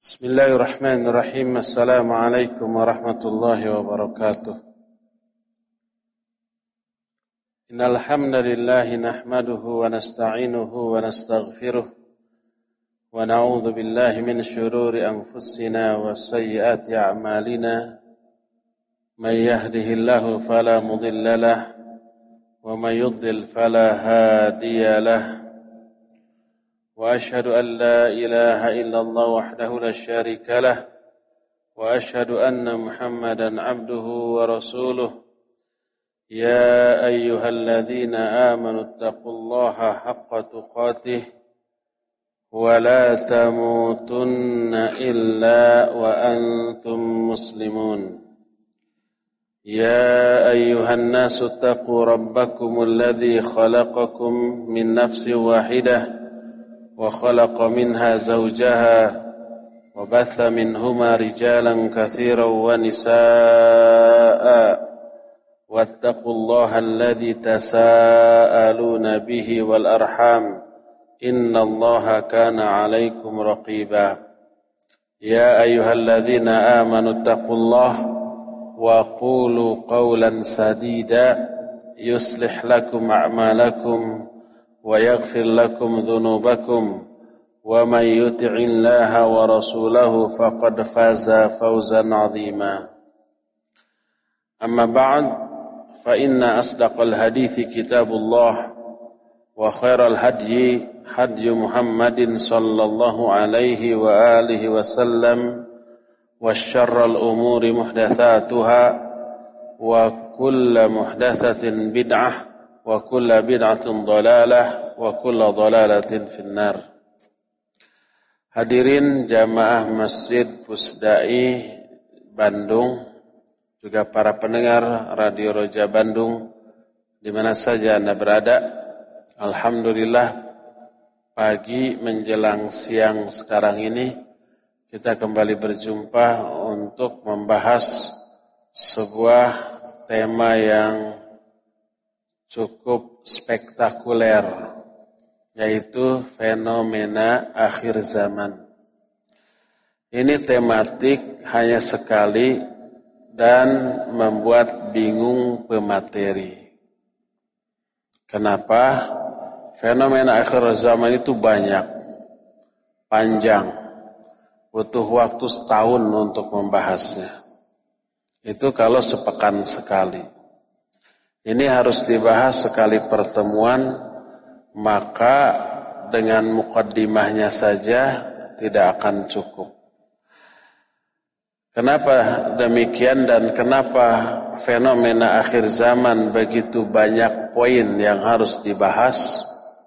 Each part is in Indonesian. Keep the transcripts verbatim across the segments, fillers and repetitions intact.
Bismillahirrahmanirrahim. Assalamualaikum warahmatullahi wabarakatuh. Innal hamdalillah nahmaduhu wa nasta'inuhu wa nastaghfiruh wa na'udzu billahi min shururi anfusina wa sayyiati a'malina. May yahdihillahu fala mudilla lahu wa may yudlil fala hadiya lahu. وأشهد أن لا إله إلا الله وحده لا شريك له وأشهد أن محمدا عبده ورسوله يا أيها الذين آمنوا اتقوا الله حق تقاته ولا تموتن إلا وأنتم مسلمون يا أيها الناس اتقوا ربكم الذي خلقكم من نفس واحدة وخلق منها زوجها وبث منهما رجالا كثيرا ونساء واتقوا الله الذي تساءلون به والأرحام إن الله كان عليكم رقيبا يا أيها الذين آمنوا اتقوا الله وقولوا قولا سديدا يصلح لكم أعمالكم ويغفر لكم ذنوبكم ومن يطع الله ورسوله فقد فاز فوزا عظيما أما بعد فإن أصدق الحديث كتاب الله وخير الهدي هدي محمد صلى الله عليه وآله وسلم وشر الأمور محدثاتها وكل محدثة بدعة wa kullu bid'atin dhalalah wa kullu dhalalatin finnar. Hadirin jamaah Masjid Pusdai Bandung, juga para pendengar Radio Roja Bandung di mana saja Anda berada. Alhamdulillah, pagi menjelang siang sekarang ini kita kembali berjumpa untuk membahas sebuah tema yang cukup spektakuler, yaitu fenomena akhir zaman. Ini tematik hanya sekali dan membuat bingung pemateri. Kenapa? Fenomena akhir zaman itu banyak, panjang, butuh waktu setahun untuk membahasnya. Itu kalau sepekan sekali. Ini harus dibahas sekali pertemuan, maka dengan mukaddimahnya saja tidak akan cukup. Kenapa demikian dan kenapa fenomena akhir zaman begitu banyak poin yang harus dibahas?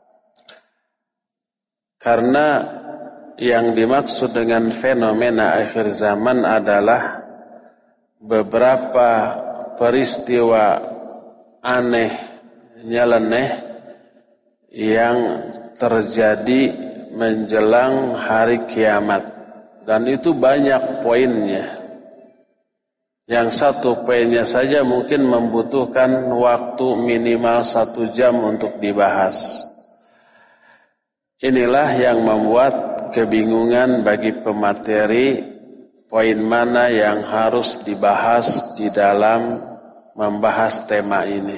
Karena yang dimaksud dengan fenomena akhir zaman adalah beberapa peristiwa aneh, nyeleneh yang terjadi menjelang hari kiamat, dan itu banyak poinnya. Yang satu poinnya saja mungkin membutuhkan waktu minimal satu jam untuk dibahas. Inilah yang membuat kebingungan bagi pemateri, poin mana yang harus dibahas di dalam membahas tema ini.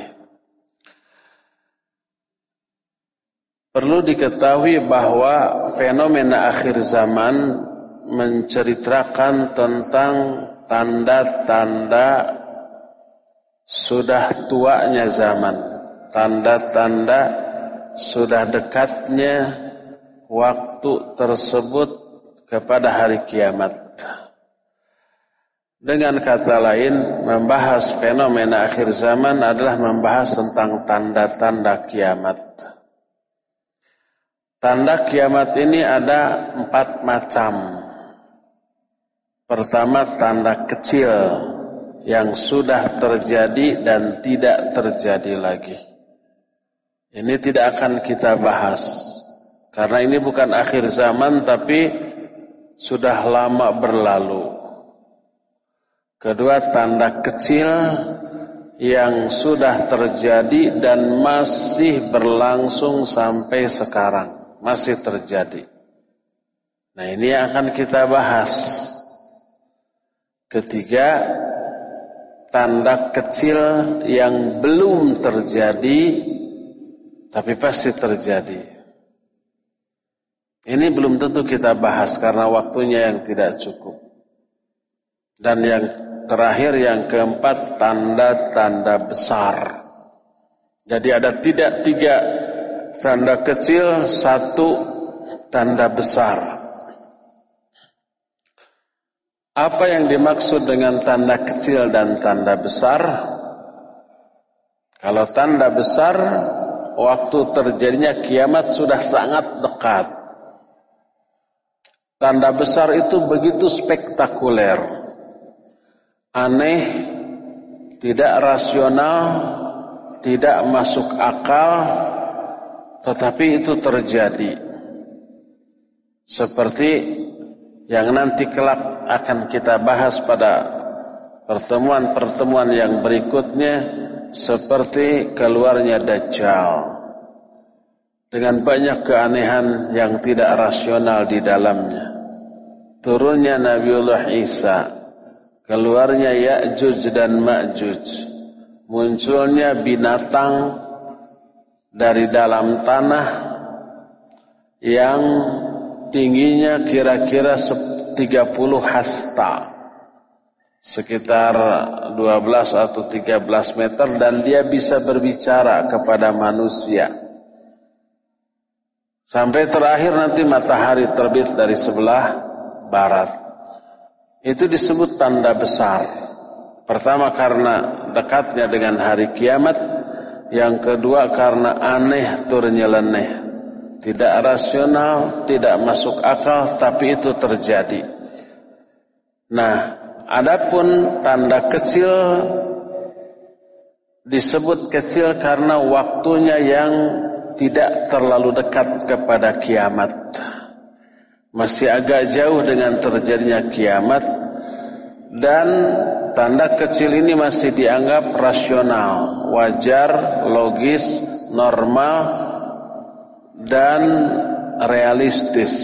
Perlu diketahui bahwa fenomena akhir zaman menceritakan tentang tanda-tanda sudah tuanya zaman, tanda-tanda sudah dekatnya waktu tersebut kepada hari kiamat. Dengan kata lain, membahas fenomena akhir zaman adalah membahas tentang tanda-tanda kiamat. Tanda kiamat ini ada empat macam. Pertama, tanda kecil yang sudah terjadi dan tidak terjadi lagi. Ini tidak akan kita bahas, karena ini bukan akhir zaman tapi sudah lama berlalu. Kedua, tanda kecil yang sudah terjadi dan masih berlangsung sampai sekarang, masih terjadi. Nah, ini yang akan kita bahas. Ketiga, tanda kecil yang belum terjadi tapi pasti terjadi. Ini belum tentu kita bahas karena waktunya yang tidak cukup. Dan yang terakhir, yang keempat, tanda-tanda besar. Jadi ada tidak tiga tanda kecil, satu tanda besar. Apa yang dimaksud dengan tanda kecil dan tanda besar? Kalau tanda besar, waktu terjadinya kiamat sudah sangat dekat. Tanda besar itu begitu spektakuler, aneh, tidak rasional, tidak masuk akal, tetapi itu terjadi. Seperti yang nanti kelak akan kita bahas pada pertemuan-pertemuan yang berikutnya, seperti keluarnya Dajjal dengan banyak keanehan yang tidak rasional di dalamnya. Turunnya Nabiullah Isa, keluarnya Ya'juj dan Ma'juj, munculnya binatang dari dalam tanah yang tingginya kira-kira tiga puluh hasta, sekitar dua belas atau tiga belas meter, dan dia bisa berbicara kepada manusia. Sampai terakhir nanti matahari terbit dari sebelah barat. Itu disebut tanda besar. Pertama karena dekatnya dengan hari kiamat, yang kedua karena aneh turnyeleneh, tidak rasional, tidak masuk akal, tapi itu terjadi. Nah, adapun tanda kecil disebut kecil karena waktunya yang tidak terlalu dekat kepada kiamat. Masih agak jauh dengan terjadinya kiamat, dan tanda kecil ini masih dianggap rasional, wajar, logis, normal, dan realistis.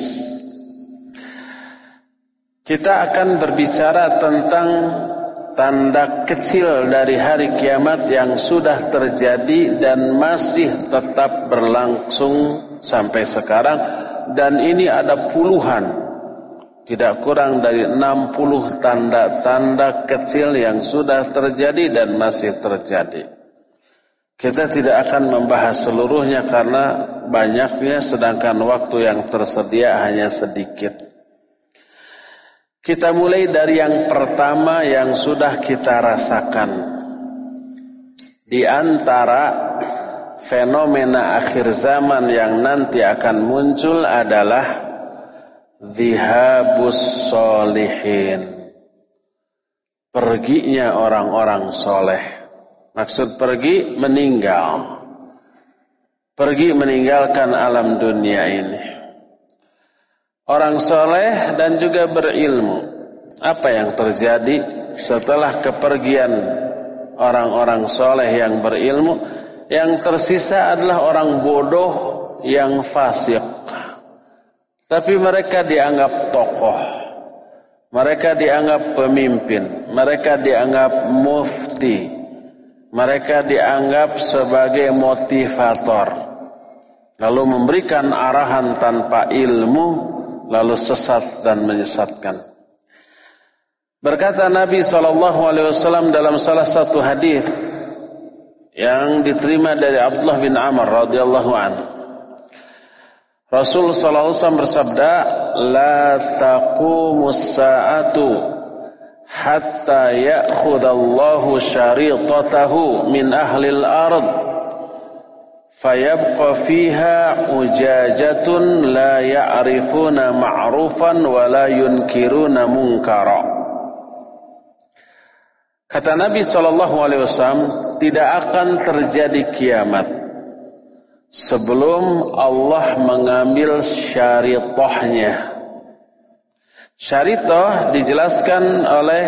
Kita akan berbicara tentang tanda kecil dari hari kiamat yang sudah terjadi dan masih tetap berlangsung sampai sekarang, dan ini ada puluhan, tidak kurang dari enam puluh tanda-tanda kecil yang sudah terjadi dan masih terjadi. Kita tidak akan membahas seluruhnya karena banyaknya, sedangkan waktu yang tersedia hanya sedikit. Kita mulai dari yang pertama yang sudah kita rasakan. Di antara fenomena akhir zaman yang nanti akan muncul adalah Dhihabus Sholihin, perginya orang-orang soleh. Maksud pergi, meninggal. Pergi meninggalkan alam dunia ini. Orang soleh dan juga berilmu. Apa yang terjadi setelah kepergian orang-orang soleh yang berilmu? Yang tersisa adalah orang bodoh yang fasik. Tapi mereka dianggap tokoh. Mereka dianggap pemimpin. Mereka dianggap mufti. Mereka dianggap sebagai motivator. Lalu memberikan arahan tanpa ilmu, lalu sesat dan menyesatkan. Berkata Nabi shallallahu alaihi wasallam dalam salah satu hadis yang diterima dari Abdullah bin Amr radhiyallahu anhu, Rasul sallallahu alaihi wasallam bersabda, "La taqumus sa'atu hatta ya'khudallahu syaritatahu min ahlil ard fayabqa fiha ujajatun la ya'rifuna ma'rufan wa la yunkiruna munkara." Kata Nabi sallallahu alaihi wasallam, tidak akan terjadi kiamat sebelum Allah mengambil syaritahnya. Syaridah dijelaskan oleh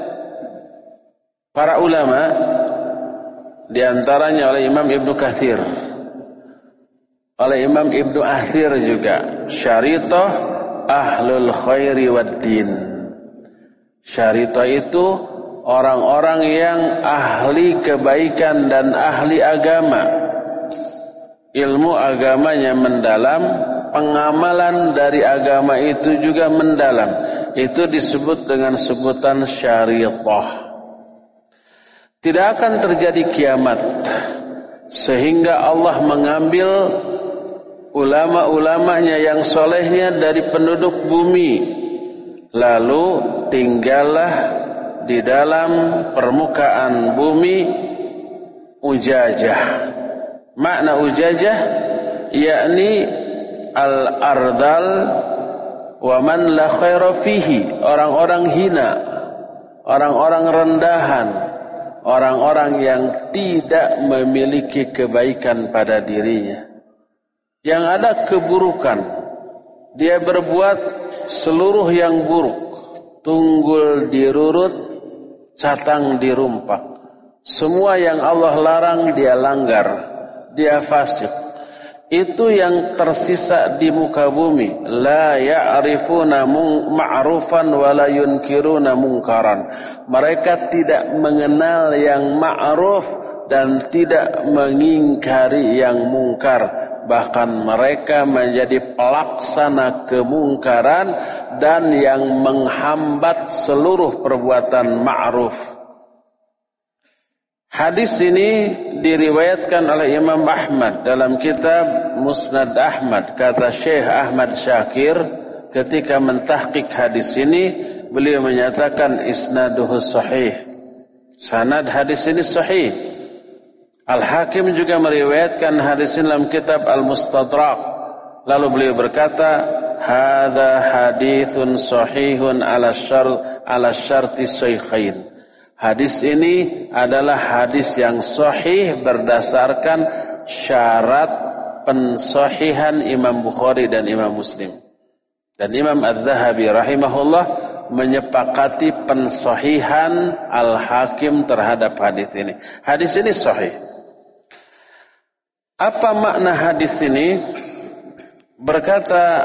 para ulama, di antaranya oleh Imam Ibnu Katsir, oleh Imam Ibnu Athir juga. Syaridah ahlul khairi waddin. Syarita itu orang-orang yang ahli kebaikan dan ahli agama. Ilmu agamanya mendalam, pengamalan dari agama itu juga mendalam. Itu disebut dengan sebutan syarithah. Tidak akan terjadi kiamat sehingga Allah mengambil ulama-ulamanya yang solehnya dari penduduk bumi, lalu tinggallah di dalam permukaan bumi ujajah. Makna ujajah yakni al-ardal wa man la khaira fihi, orang-orang hina, orang-orang rendahan, orang-orang yang tidak memiliki kebaikan pada dirinya, yang ada keburukan. Dia berbuat seluruh yang buruk, tunggul dirurut, catang dirumpak. Semua yang Allah larang dia langgar, dia fasik. Itu yang tersisa di muka bumi. La ya'rifuna ma'rufan wa la yunkiruna munkaran. Mereka tidak mengenal yang ma'ruf dan tidak mengingkari yang mungkar. Bahkan mereka menjadi pelaksana kemungkaran dan yang menghambat seluruh perbuatan ma'ruf. Hadis ini diriwayatkan oleh Imam Ahmad dalam kitab Musnad Ahmad. Kata Syekh Ahmad Syakir ketika mentahqiq hadis ini, beliau menyatakan isnaduhu sahih. Sanad hadis ini sahih. Al-Hakim juga meriwayatkan hadis ini dalam kitab Al-Mustadrak. Lalu beliau berkata, hadza haditsun sahihun ala syar ala syarti shaykhain. Hadis ini adalah hadis yang sahih berdasarkan syarat pensahihan Imam Bukhari dan Imam Muslim. Dan Imam Az-Zahabi rahimahullah menyepakati pensahihan Al-Hakim terhadap hadis ini. Hadis ini sahih. Apa makna hadis ini? Berkata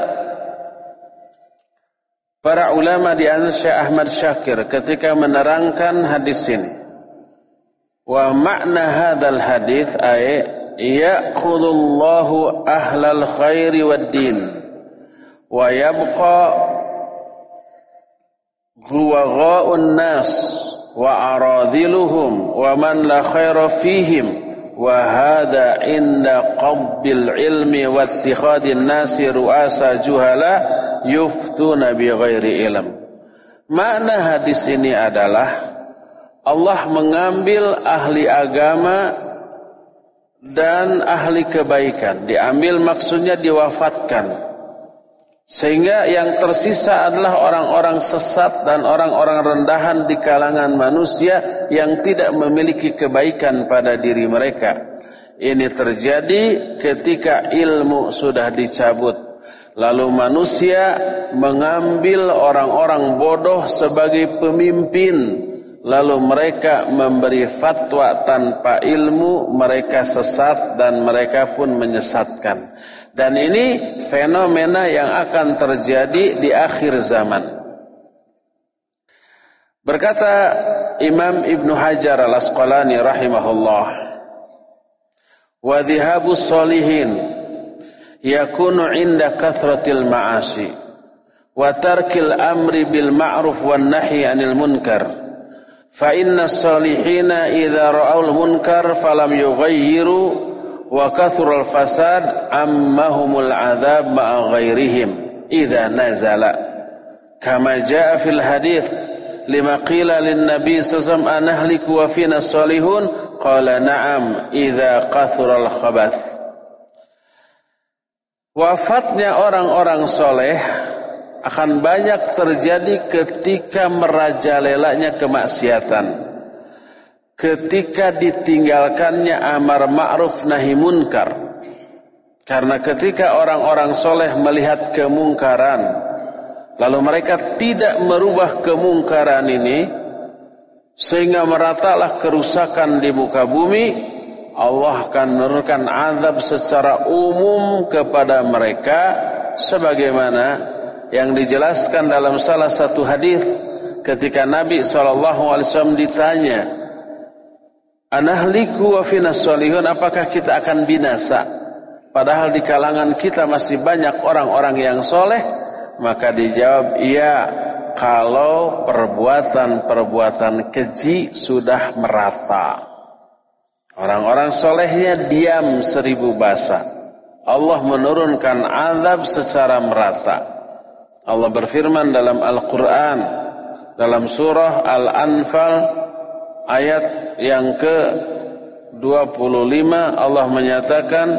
para ulama di antara Syekh Ahmad Syakir ketika menerangkan hadis ini, wa makna hadzal hadis ay ya'khudullahu ahlal khairi waddin wa yabqa ghuwagha'un nas wa aradhiluhum wa man la khaira fihim wa hadha inda qabbil ilmi wa ittikhadin nasi ru'asa juhala yuftuna bi ghairi ilm. Makna hadis ini adalah Allah mengambil ahli agama dan ahli kebaikan, diambil maksudnya diwafatkan, sehingga yang tersisa adalah orang-orang sesat dan orang-orang rendahan di kalangan manusia yang tidak memiliki kebaikan pada diri mereka. Ini terjadi ketika ilmu sudah dicabut, lalu manusia mengambil orang-orang bodoh sebagai pemimpin, lalu mereka memberi fatwa tanpa ilmu, mereka sesat dan mereka pun menyesatkan. Dan ini fenomena yang akan terjadi di akhir zaman. Berkata Imam Ibnu Hajar Al-Asqalani rahimahullah, wa dhihabus solihin yakunu inda kathratil ma'asi wa tarkil amri bil ma'ruf wan nahyi 'anil munkar. Fa inna as-solihina idza ra'aul munkar falam yughayyiru wa kathural fasad ammahumul adzab ma'a ghairihim idza nazala kama jaa fil hadits lima qila lin nabi sallallahu alaihi wasallam anahliku wa fina salihun qala na'am idza kathural khabath. Wafatnya orang-orang soleh akan banyak terjadi ketika merajalelanya kemaksiatan, ketika ditinggalkannya amar ma'ruf nahi munkar. Karena ketika orang-orang soleh melihat kemungkaran, lalu mereka tidak merubah kemungkaran ini, sehingga meratalah kerusakan di muka bumi, Allah akan menurunkan azab secara umum kepada mereka, sebagaimana yang dijelaskan dalam salah satu hadis ketika Nabi shallallahu alaihi wasallam ditanya, anahliku wa finas solihun, apakah kita akan binasa padahal di kalangan kita masih banyak orang-orang yang soleh? Maka dijawab, iya, kalau perbuatan-perbuatan keji sudah merata. Orang-orang solehnya diam seribu bahasa. Allah menurunkan azab secara merata. Allah berfirman dalam Al-Quran, dalam surah Al-Anfal ayat yang ke dua puluh lima, Allah menyatakan,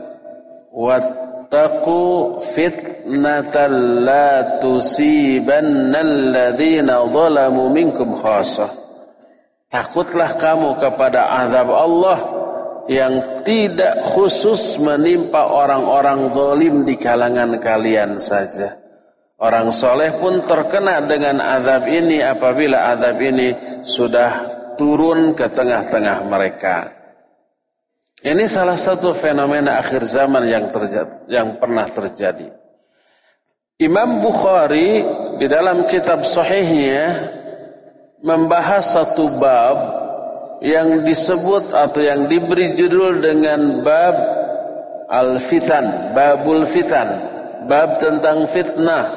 wattaqu fitnatan la tusibannal ladzina zalamu minkum khassah. Takutlah kamu kepada azab Allah yang tidak khusus menimpa orang-orang zalim di kalangan kalian saja. Orang soleh pun terkena dengan azab ini apabila azab ini sudah turun ke tengah-tengah mereka. Ini salah satu fenomena akhir zaman yang terjadi, yang pernah terjadi. Imam Bukhari di dalam kitab sahihnya membahas satu bab yang disebut atau yang diberi judul dengan bab al-fitan, babul fitan, bab tentang fitnah.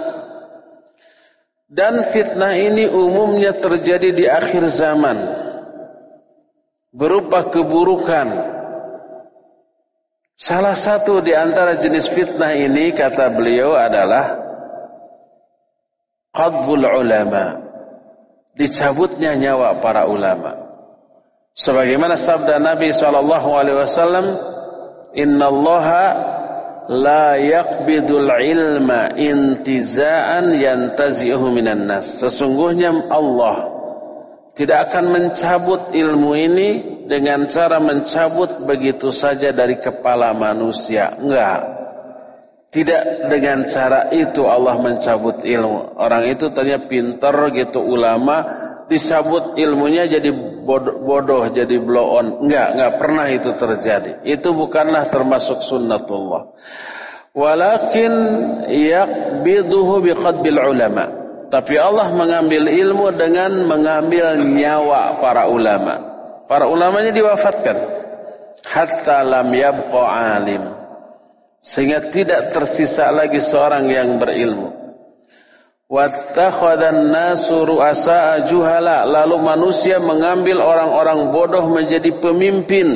Dan fitnah ini umumnya terjadi di akhir zaman berupa keburukan. Salah satu di antara jenis fitnah ini, kata beliau, adalah qadbul ulama, dicabutnya nyawa para ulama. Sebagaimana sabda Nabi shallallahu alaihi wasallam, innallaha la yaqbidul ilma intiza'an yantazi'uhu minan nas. Sesungguhnya Allah tidak akan mencabut ilmu ini dengan cara mencabut begitu saja dari kepala manusia. Enggak. Tidak dengan cara itu Allah mencabut ilmu. Orang itu ternyata pintar gitu, ulama, dicabut ilmunya jadi bodoh, bodoh jadi blow on. Enggak, enggak pernah itu terjadi. Itu bukanlah termasuk sunnatullah. Walakin yaqbiduhu biqadbil ulama. Tapi Allah mengambil ilmu dengan mengambil nyawa para ulama. Para ulamanya diwafatkan. Hatta lam yabqa alim. Sehingga tidak tersisa lagi seorang yang berilmu. Wattakhadhan nasu ru'asa'a juhala. Lalu manusia mengambil orang-orang bodoh menjadi pemimpin.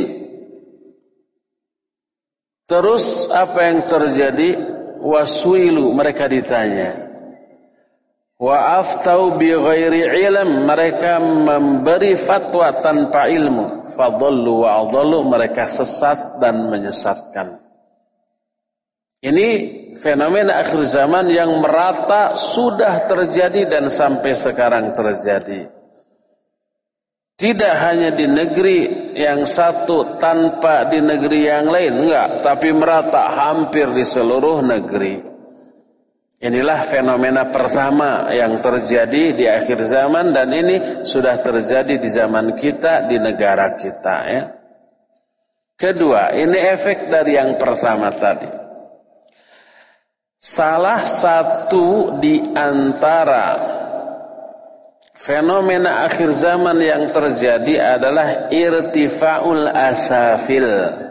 Terus apa yang terjadi? Wasuilu, mereka ditanya. Wa aftau bi ghairi ilm, mereka memberi fatwa tanpa ilmu. Fadallu wa adallu, mereka sesat dan menyesatkan. Ini fenomena akhir zaman yang merata sudah terjadi dan sampai sekarang terjadi. Tidak hanya di negeri yang satu tanpa di negeri yang lain, enggak, tapi merata hampir di seluruh negeri. Inilah fenomena pertama yang terjadi di akhir zaman, dan ini sudah terjadi di zaman kita, di negara kita, ya. Kedua, ini efek dari yang pertama tadi. Salah satu di antara fenomena akhir zaman yang terjadi adalah irtifa'ul asafil.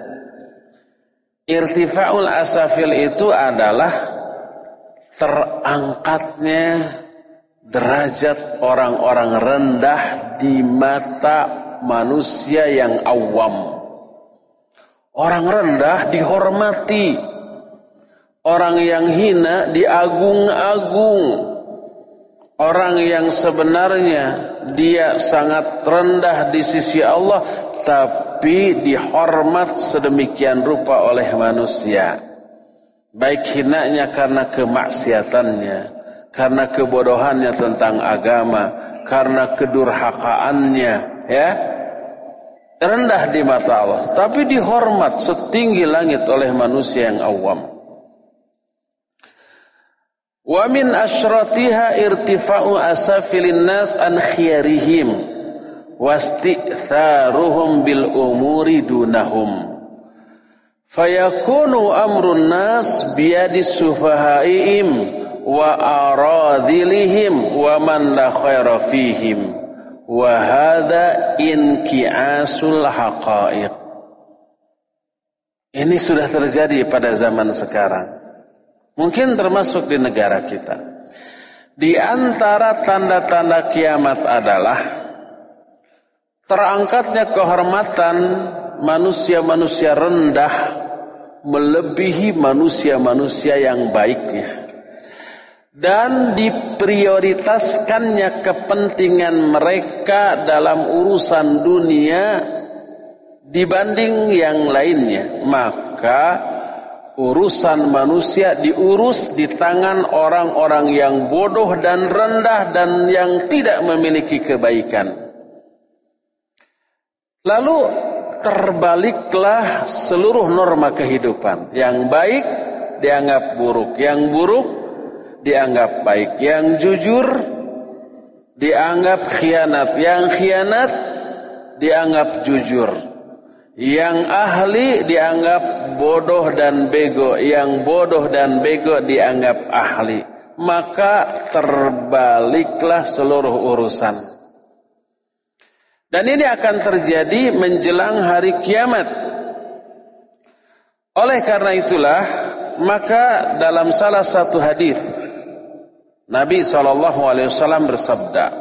Irtifa'ul asafil itu adalah terangkatnya derajat orang-orang rendah di mata manusia yang awam. Orang rendah dihormati. Orang yang hina diagung-agung. Orang yang sebenarnya dia sangat rendah di sisi Allah, tapi dihormat sedemikian rupa oleh manusia. Baik hinanya karena kemaksiatannya, karena kebodohannya tentang agama, karena kedurhakaannya, ya. Rendah di mata Allah, tapi dihormat setinggi langit oleh manusia yang awam. Wa min asyratiha irtifa'u asafilin nas an khiyarihim wasti'tharuhum bil umuri dunahum. Fayakunu amrun nas biyadi sufahaihim wa aradhilihim wa man la khaira fihim wa hadza inkiasul haqaiq. Ini sudah terjadi pada zaman sekarang. Mungkin termasuk di negara kita. Di antara tanda-tanda kiamat adalah terangkatnya kehormatan manusia-manusia rendah melebihi manusia-manusia yang baiknya. Dan diprioritaskannya kepentingan mereka dalam urusan dunia dibanding yang lainnya. Maka urusan manusia diurus di tangan orang-orang yang bodoh dan rendah dan yang tidak memiliki kebaikan. Lalu terbaliklah seluruh norma kehidupan. Yang baik dianggap buruk, yang buruk dianggap baik, yang jujur dianggap khianat, yang khianat dianggap jujur, yang ahli dianggap bodoh dan bego, yang bodoh dan bego dianggap ahli. Maka terbaliklah seluruh urusan. Dan ini akan terjadi menjelang hari kiamat. Oleh karena itulah, maka dalam salah satu hadis Nabi shallallahu alaihi wasallam bersabda.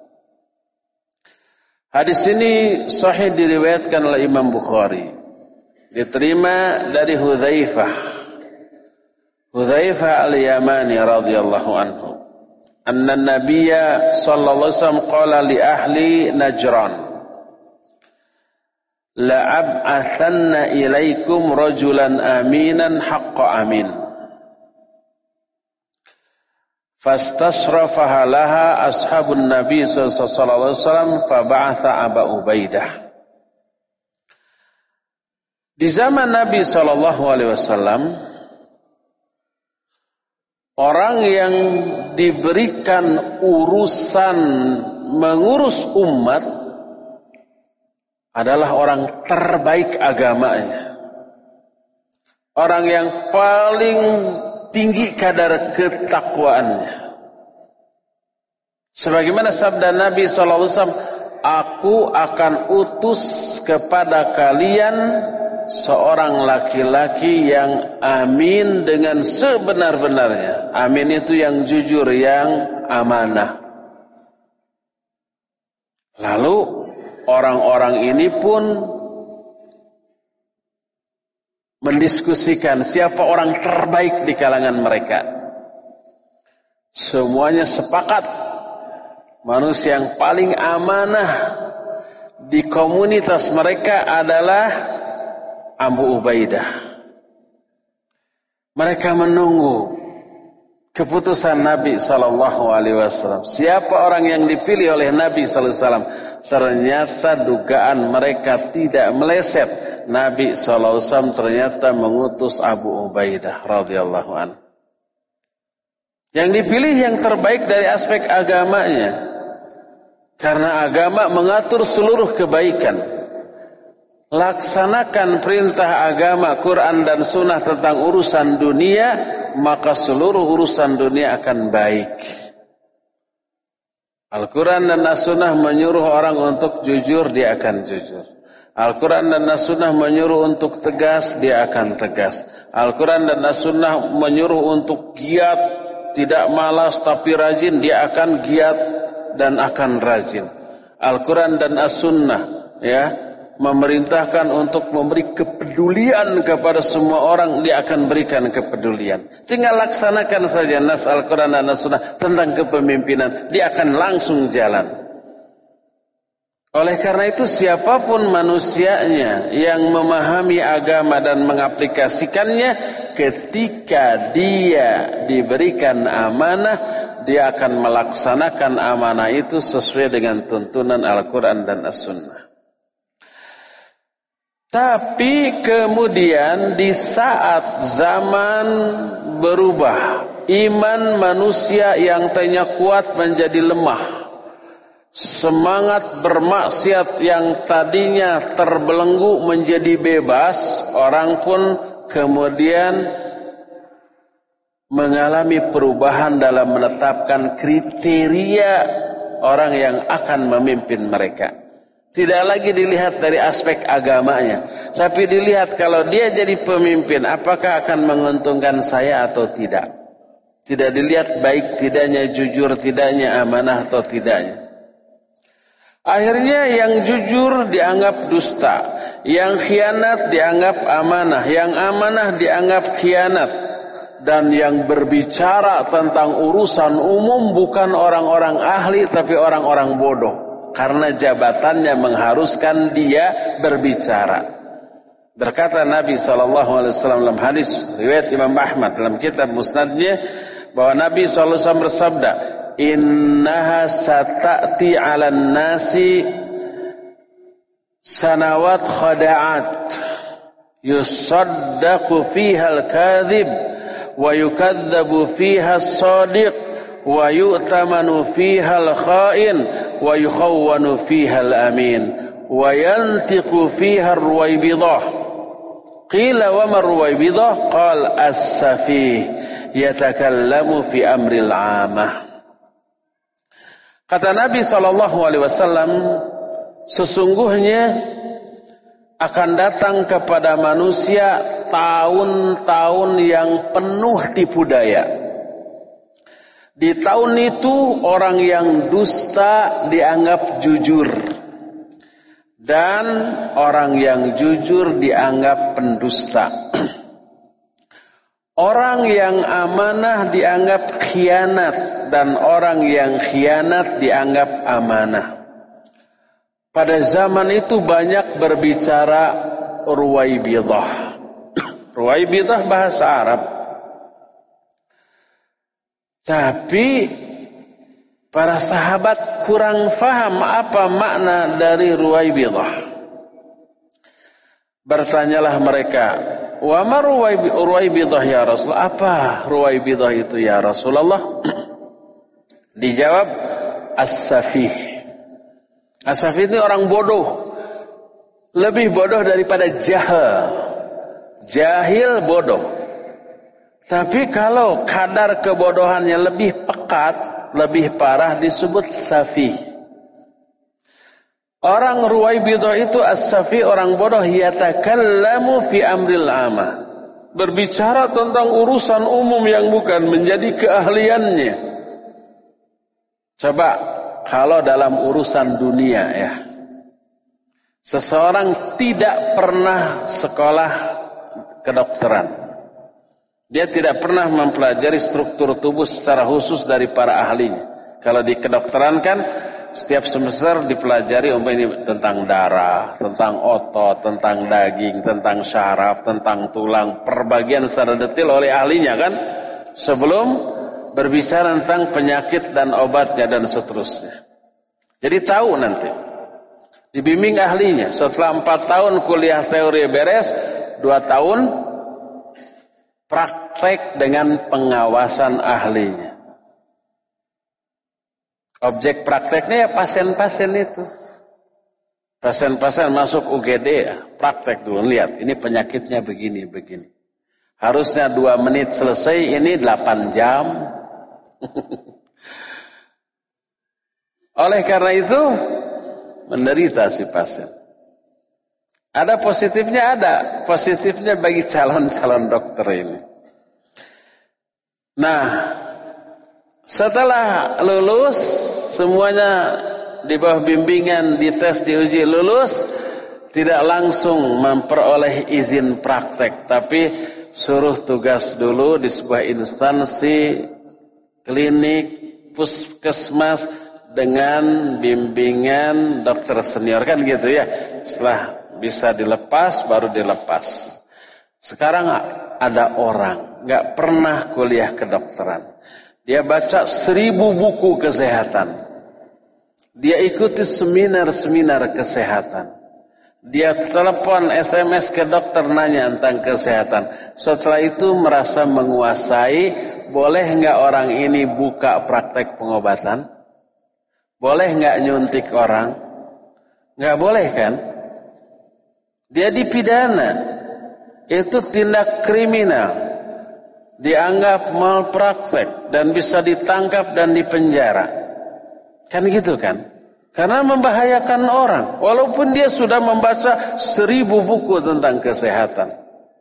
Hadis ini sahih diriwayatkan oleh Imam Bukhari. Diterima dari Hudzaifah. Hudzaifah al-Yamani radhiyallahu anhu. Anna Nabiyya sallallahu alaihi wasallam qala li ahli Najran. La ab'athanna ilaikum rajulan aminan haqqa amin. Fastasrafaha laha ashabun Nabi sallallahu alaihi wasallam faba'atha Aba Ubaidah. Di zaman Nabi sallallahu alaihi wasallam, orang yang diberikan urusan mengurus umat adalah orang terbaik agamanya. Orang yang paling tinggi kadar ketakwaannya. Sebagaimana sabda Nabi shallallahu alaihi wasallam, aku akan utus kepada kalian seorang laki-laki yang amin dengan sebenar-benarnya. Amin itu yang jujur, yang amanah. Lalu orang-orang ini pun mendiskusikan siapa orang terbaik di kalangan mereka. Semuanya sepakat manusia yang paling amanah di komunitas mereka adalah Abu Ubaidah. Mereka menunggu keputusan Nabi sallallahu alaihi wasallam. Siapa orang yang dipilih oleh Nabi sallallahu alaihi wasallam? Ternyata dugaan mereka tidak meleset. Nabi shallallahu alaihi wasallam ternyata mengutus Abu Ubaidah radhiyallahu anhu. Yang dipilih yang terbaik dari aspek agamanya. Karena agama mengatur seluruh kebaikan. Laksanakan perintah agama, Quran dan Sunnah tentang urusan dunia, maka seluruh urusan dunia akan baik. Al-Quran dan As-Sunnah menyuruh orang untuk jujur, dia akan jujur. Al-Quran dan As-Sunnah menyuruh untuk tegas, dia akan tegas. Al-Quran dan As-Sunnah menyuruh untuk giat, tidak malas tapi rajin, dia akan giat dan akan rajin. Al-Quran dan As-Sunnah ya, memerintahkan untuk memberi kepedulian kepada semua orang, dia akan berikan kepedulian. Tinggal laksanakan saja nas Al-Quran dan As-Sunnah tentang kepemimpinan, dia akan langsung jalan. Oleh karena itu siapapun manusianya yang memahami agama dan mengaplikasikannya, ketika dia diberikan amanah, dia akan melaksanakan amanah itu sesuai dengan tuntunan Al-Quran dan As-Sunnah. Tapi kemudian di saat zaman berubah, iman manusia yang tadinya kuat menjadi lemah. Semangat bermaksiat yang tadinya terbelenggu menjadi bebas. Orang pun kemudian mengalami perubahan dalam menetapkan kriteria orang yang akan memimpin mereka. Tidak lagi dilihat dari aspek agamanya, tapi dilihat kalau dia jadi pemimpin, apakah akan menguntungkan saya atau tidak. Tidak dilihat baik tidaknya, jujur tidaknya, amanah atau tidaknya. Akhirnya yang jujur dianggap dusta, yang khianat dianggap amanah, yang amanah dianggap khianat, dan yang berbicara tentang urusan umum bukan orang-orang ahli tapi orang-orang bodoh. Karena jabatannya mengharuskan dia berbicara. Berkata Nabi shallallahu alaihi wasallam dalam hadis riwayat Imam Ahmad dalam kitab Musnadnya, bahwa Nabi shallallahu alaihi wasallam bersabda, innaha sata'ti 'alan nasi sanawat khada'at yusaddaqu fiha al-kadhib wa yukadzabu fiha as-sadiq wa yu'tamanu fiha al-kha'in wa yukhawwanu fiha al-amin wa yantiqu fiha ar-ruwaybidah. Qila wa ma ar-ruwaybidah? Qala as-safih yatakallamu fi amril 'amah. Kata Nabi sallallahu alaihi wasallam, sesungguhnya akan datang kepada manusia tahun-tahun yang penuh tipu daya. Di tahun itu orang yang dusta dianggap jujur, dan orang yang jujur dianggap pendusta. Orang yang amanah dianggap khianat, dan orang yang khianat dianggap amanah. Pada zaman itu banyak berbicara ruwaybidah. Ruwaybidah bahasa Arab. Tapi para sahabat kurang faham apa makna dari ruwaybidah. Bertanyalah mereka, wa ma ruwaybidah ya Rasulullah? Apa ruwaybidah itu ya Rasulullah? Dijawab, as-safih. As-safih itu orang bodoh. Lebih bodoh daripada jahil. Jahil bodoh. Tapi kalau kadar kebodohannya lebih pekat, lebih parah, disebut safih. Orang ruwaybidah itu as-safih, orang bodoh, yatakallamu fi amril 'amah. Berbicara tentang urusan umum yang bukan menjadi keahliannya. Coba kalau dalam urusan dunia ya. Seseorang tidak pernah sekolah kedokteran. Dia tidak pernah mempelajari struktur tubuh secara khusus dari para ahlinya. Kalau di kedokteran kan setiap semester dipelajari umpamanya tentang darah, tentang otot, tentang daging, tentang syaraf, tentang tulang, perbagian secara detail oleh ahlinya kan, sebelum berbicara tentang penyakit dan obatnya dan seterusnya. Jadi tahu nanti. Dibimbing ahlinya. Setelah empat tahun kuliah teori beres, dua tahun praktek dengan pengawasan ahlinya. Objek prakteknya ya pasien-pasien itu. Pasien-pasien masuk U G D ya, praktek dulu, lihat ini penyakitnya begini begini. Harusnya dua menit selesai, ini delapan jam. Oleh karena itu menderita si pasien. Ada positifnya, ada positifnya bagi calon-calon dokter ini. Nah, setelah lulus semuanya di bawah bimbingan, dites, diuji, lulus, tidak langsung memperoleh izin praktek, tapi suruh tugas dulu di sebuah instansi klinik puskesmas dengan bimbingan dokter senior kan gitu ya. Setelah bisa dilepas baru dilepas. Sekarang ada orang nggak pernah kuliah kedokteran, dia baca seribu buku kesehatan, dia ikuti seminar-seminar kesehatan, dia telepon S M S ke dokter nanya tentang kesehatan. Setelah itu merasa menguasai, boleh nggak orang ini buka praktek pengobatan? Boleh nggak nyuntik orang? Nggak boleh kan? Dia dipidana. Itu tindak kriminal. dianggap malpraktek dan bisa ditangkap dan dipenjara. Kan gitu kan? Karena membahayakan orang. Walaupun dia sudah membaca seribu buku tentang kesehatan.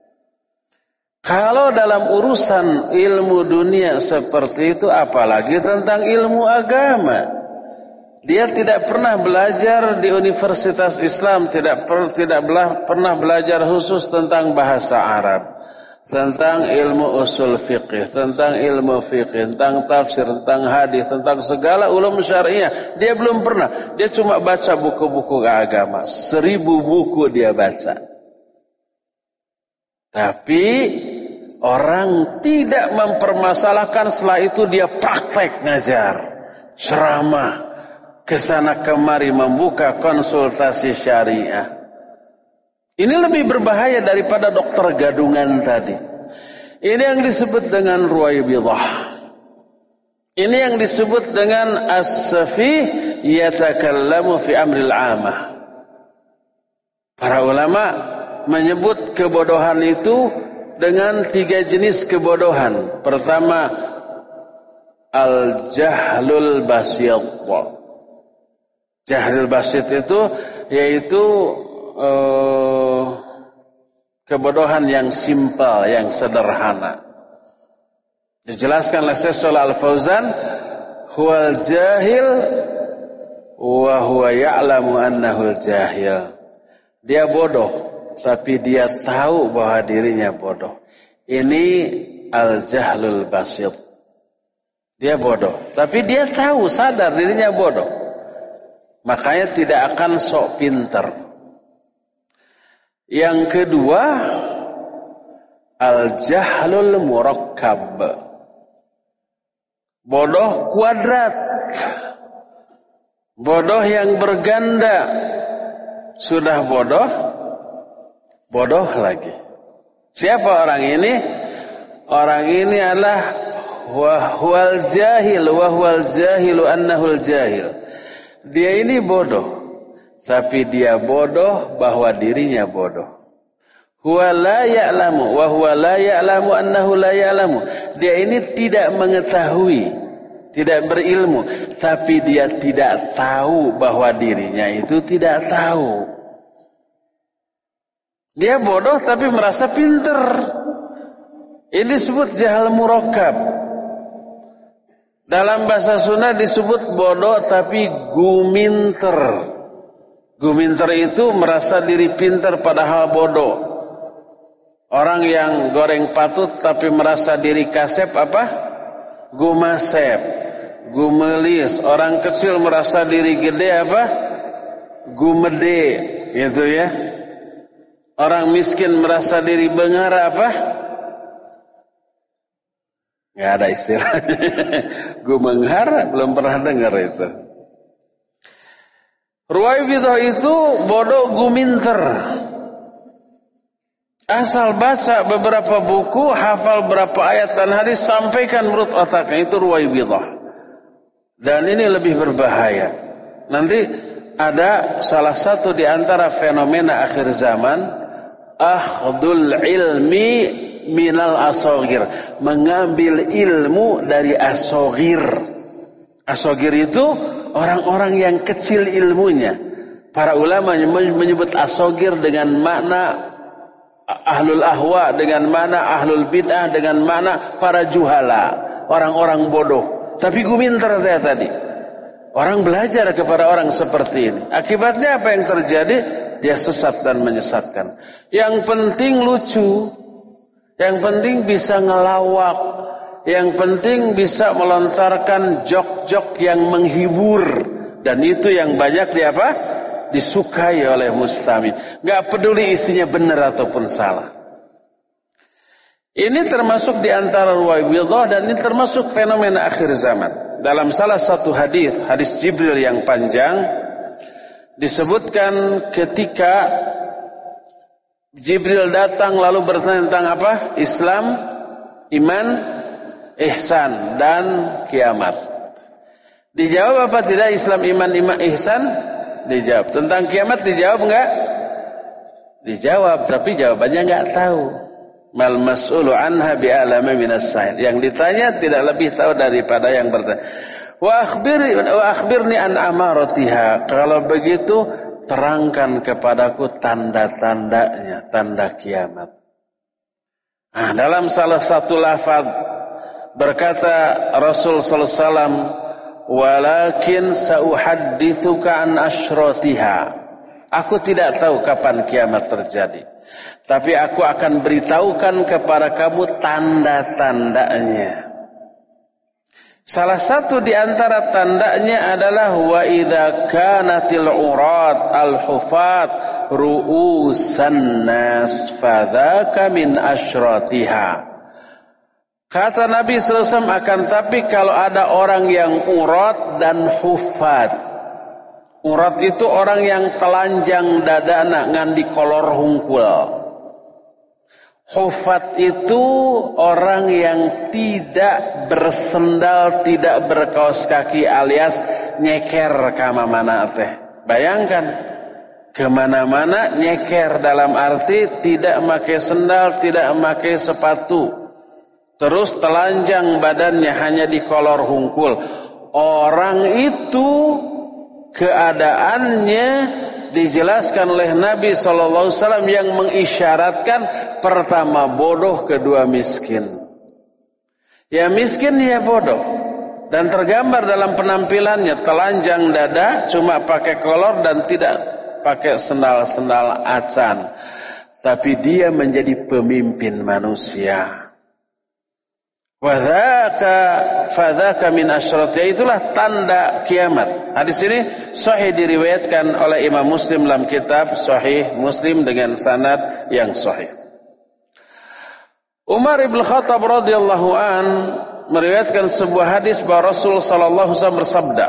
Kalau dalam urusan ilmu dunia seperti itu, apalagi tentang ilmu agama. Dia tidak pernah belajar di Universitas Islam, tidak per, tidak belah, pernah belajar khusus tentang bahasa Arab, tentang ilmu usul fiqih, tentang ilmu fiqih, tentang tafsir, tentang hadis, tentang segala ulum syariah. Dia belum pernah. Dia cuma baca buku-buku agama. Seribu buku dia baca. Tapi orang tidak mempermasalahkan, setelah itu dia praktek ngajar, ceramah, kesana kemari membuka konsultasi syariah. Ini lebih berbahaya daripada dokter gadungan tadi. Ini yang disebut dengan ruwaibidah. Ini yang disebut dengan as-safih yatakallamu fi amril amah. Para ulama menyebut kebodohan itu dengan tiga jenis kebodohan. Pertama, al-jahlul basyit. Jahlul basyit itu yaitu uh, kebodohan yang simpel, yang sederhana. Dijelaskan oleh Syekh Shalih Al-Fauzan, huwal jahil wa huwa ya'lamu annahu jahil. Dia bodoh, tapi dia tahu bahwa dirinya bodoh. Ini al-jahlul basyit. Dia bodoh, tapi dia tahu, sadar dirinya bodoh. Makanya tidak akan sok pinter. Yang kedua, al-jahlul murakkab. Bodoh kuadrat. Bodoh yang berganda. Sudah bodoh, bodoh lagi. Siapa orang ini? Orang ini adalah wahwal jahil, wahwal jahilu annahul jahil. Dia ini bodoh, tapi dia bodoh bahwa dirinya bodoh. Huwa la ya'lamu wa huwa la ya'lamu annahu la ya'lamu. Dia ini tidak mengetahui, tidak berilmu, tapi dia tidak tahu bahwa dirinya itu tidak tahu. Dia bodoh tapi merasa pinter. Ini disebut jahal murakkab. Dalam bahasa Sunda disebut bodoh tapi guminter. Guminter itu merasa diri pinter padahal bodoh. Orang yang goreng patut tapi merasa diri kasep apa? Gumasep. Gumelis. Orang kecil merasa diri gede apa? Gumede. Gitu ya. Orang miskin merasa diri bengar apa? Gak ada istilahnya. Gue mengharap, belum pernah dengar itu. Ruwaibidah itu bodoh guminter. Asal baca beberapa buku, hafal berapa ayat dan hadis, sampaikan menurut otaknya. Itu ruwaibidah. Dan ini lebih berbahaya. Nanti ada salah satu di antara fenomena akhir zaman, akhdul ilmi minal asogir, mengambil ilmu dari asogir. Asogir itu orang-orang yang kecil ilmunya. Para ulama menyebut asogir dengan makna ahlul ahwa, dengan makna ahlul bid'ah, dengan makna para juhala, orang-orang bodoh. Tapi guminter dia tadi. Orang belajar kepada orang seperti ini. Akibatnya apa yang terjadi? Dia sesat dan menyesatkan. Yang penting lucu. Yang penting bisa ngelawak. Yang penting bisa melontarkan jok-jok yang menghibur. Dan itu yang banyak di apa? Disukai oleh mustami. Gak peduli isinya benar ataupun salah. Ini termasuk di antara ruwaibidah dan ini termasuk fenomena akhir zaman. Dalam salah satu hadis, hadis Jibril yang panjang, disebutkan ketika Jibril datang lalu bertanya tentang apa? Islam, iman, ihsan dan kiamat. Dijawab apa tidak Islam, iman, iman, ihsan? Dijawab. Tentang kiamat dijawab enggak? Dijawab, tapi jawabannya enggak tahu. mal mas'ulu anha bi'alama minas sa'il. Yang ditanya tidak lebih tahu daripada yang bertanya. Wa akhbirni wa akhbirni an amaratiha. Kalau begitu terangkan kepadaku tanda-tandanya, tanda kiamat. Nah, dalam salah satu lafaz berkata Rasul sallallahu alaihi wasallam, walakin sauhadditsuka an asyratiha. Aku tidak tahu kapan kiamat terjadi, tapi aku akan beritahukan kepada kamu tanda-tandanya. Salah satu di antara tandanya adalah wa idza kanatil urat al-hufat ru'usan nas fadzaka min asyratiha. Kata Nabi sallallahu alaihi wasallam, akan tapi kalau ada orang yang urat dan hufat. Urat itu orang yang telanjang dadana ngan di kolor hungkul. Hufat itu orang yang tidak bersendal, tidak berkaos kaki alias nyeker kamana-mana teh. Bayangkan, kemana-mana nyeker dalam arti tidak pakai sendal, tidak pakai sepatu. Terus telanjang badannya hanya di kolor hungkul. Orang itu keadaannya dijelaskan oleh Nabi sallallahu alaihi wasallam yang mengisyaratkan pertama bodoh, kedua miskin. Ya miskin ya bodoh. Dan tergambar dalam penampilannya telanjang dada, cuma pakai kolor dan tidak pakai sendal-sendal acan. Tapi dia menjadi pemimpin manusia. Wadzaka fadzaka min asyratiha, itulah tanda kiamat. Hadis ini sahih diriwayatkan oleh Imam Muslim dalam kitab Sahih Muslim dengan sanad yang sahih. Umar ibn Khattab radhiyallahu an meriwayatkan sebuah hadis bahwa Rasul sallallahu alaihi wasallam bersabda,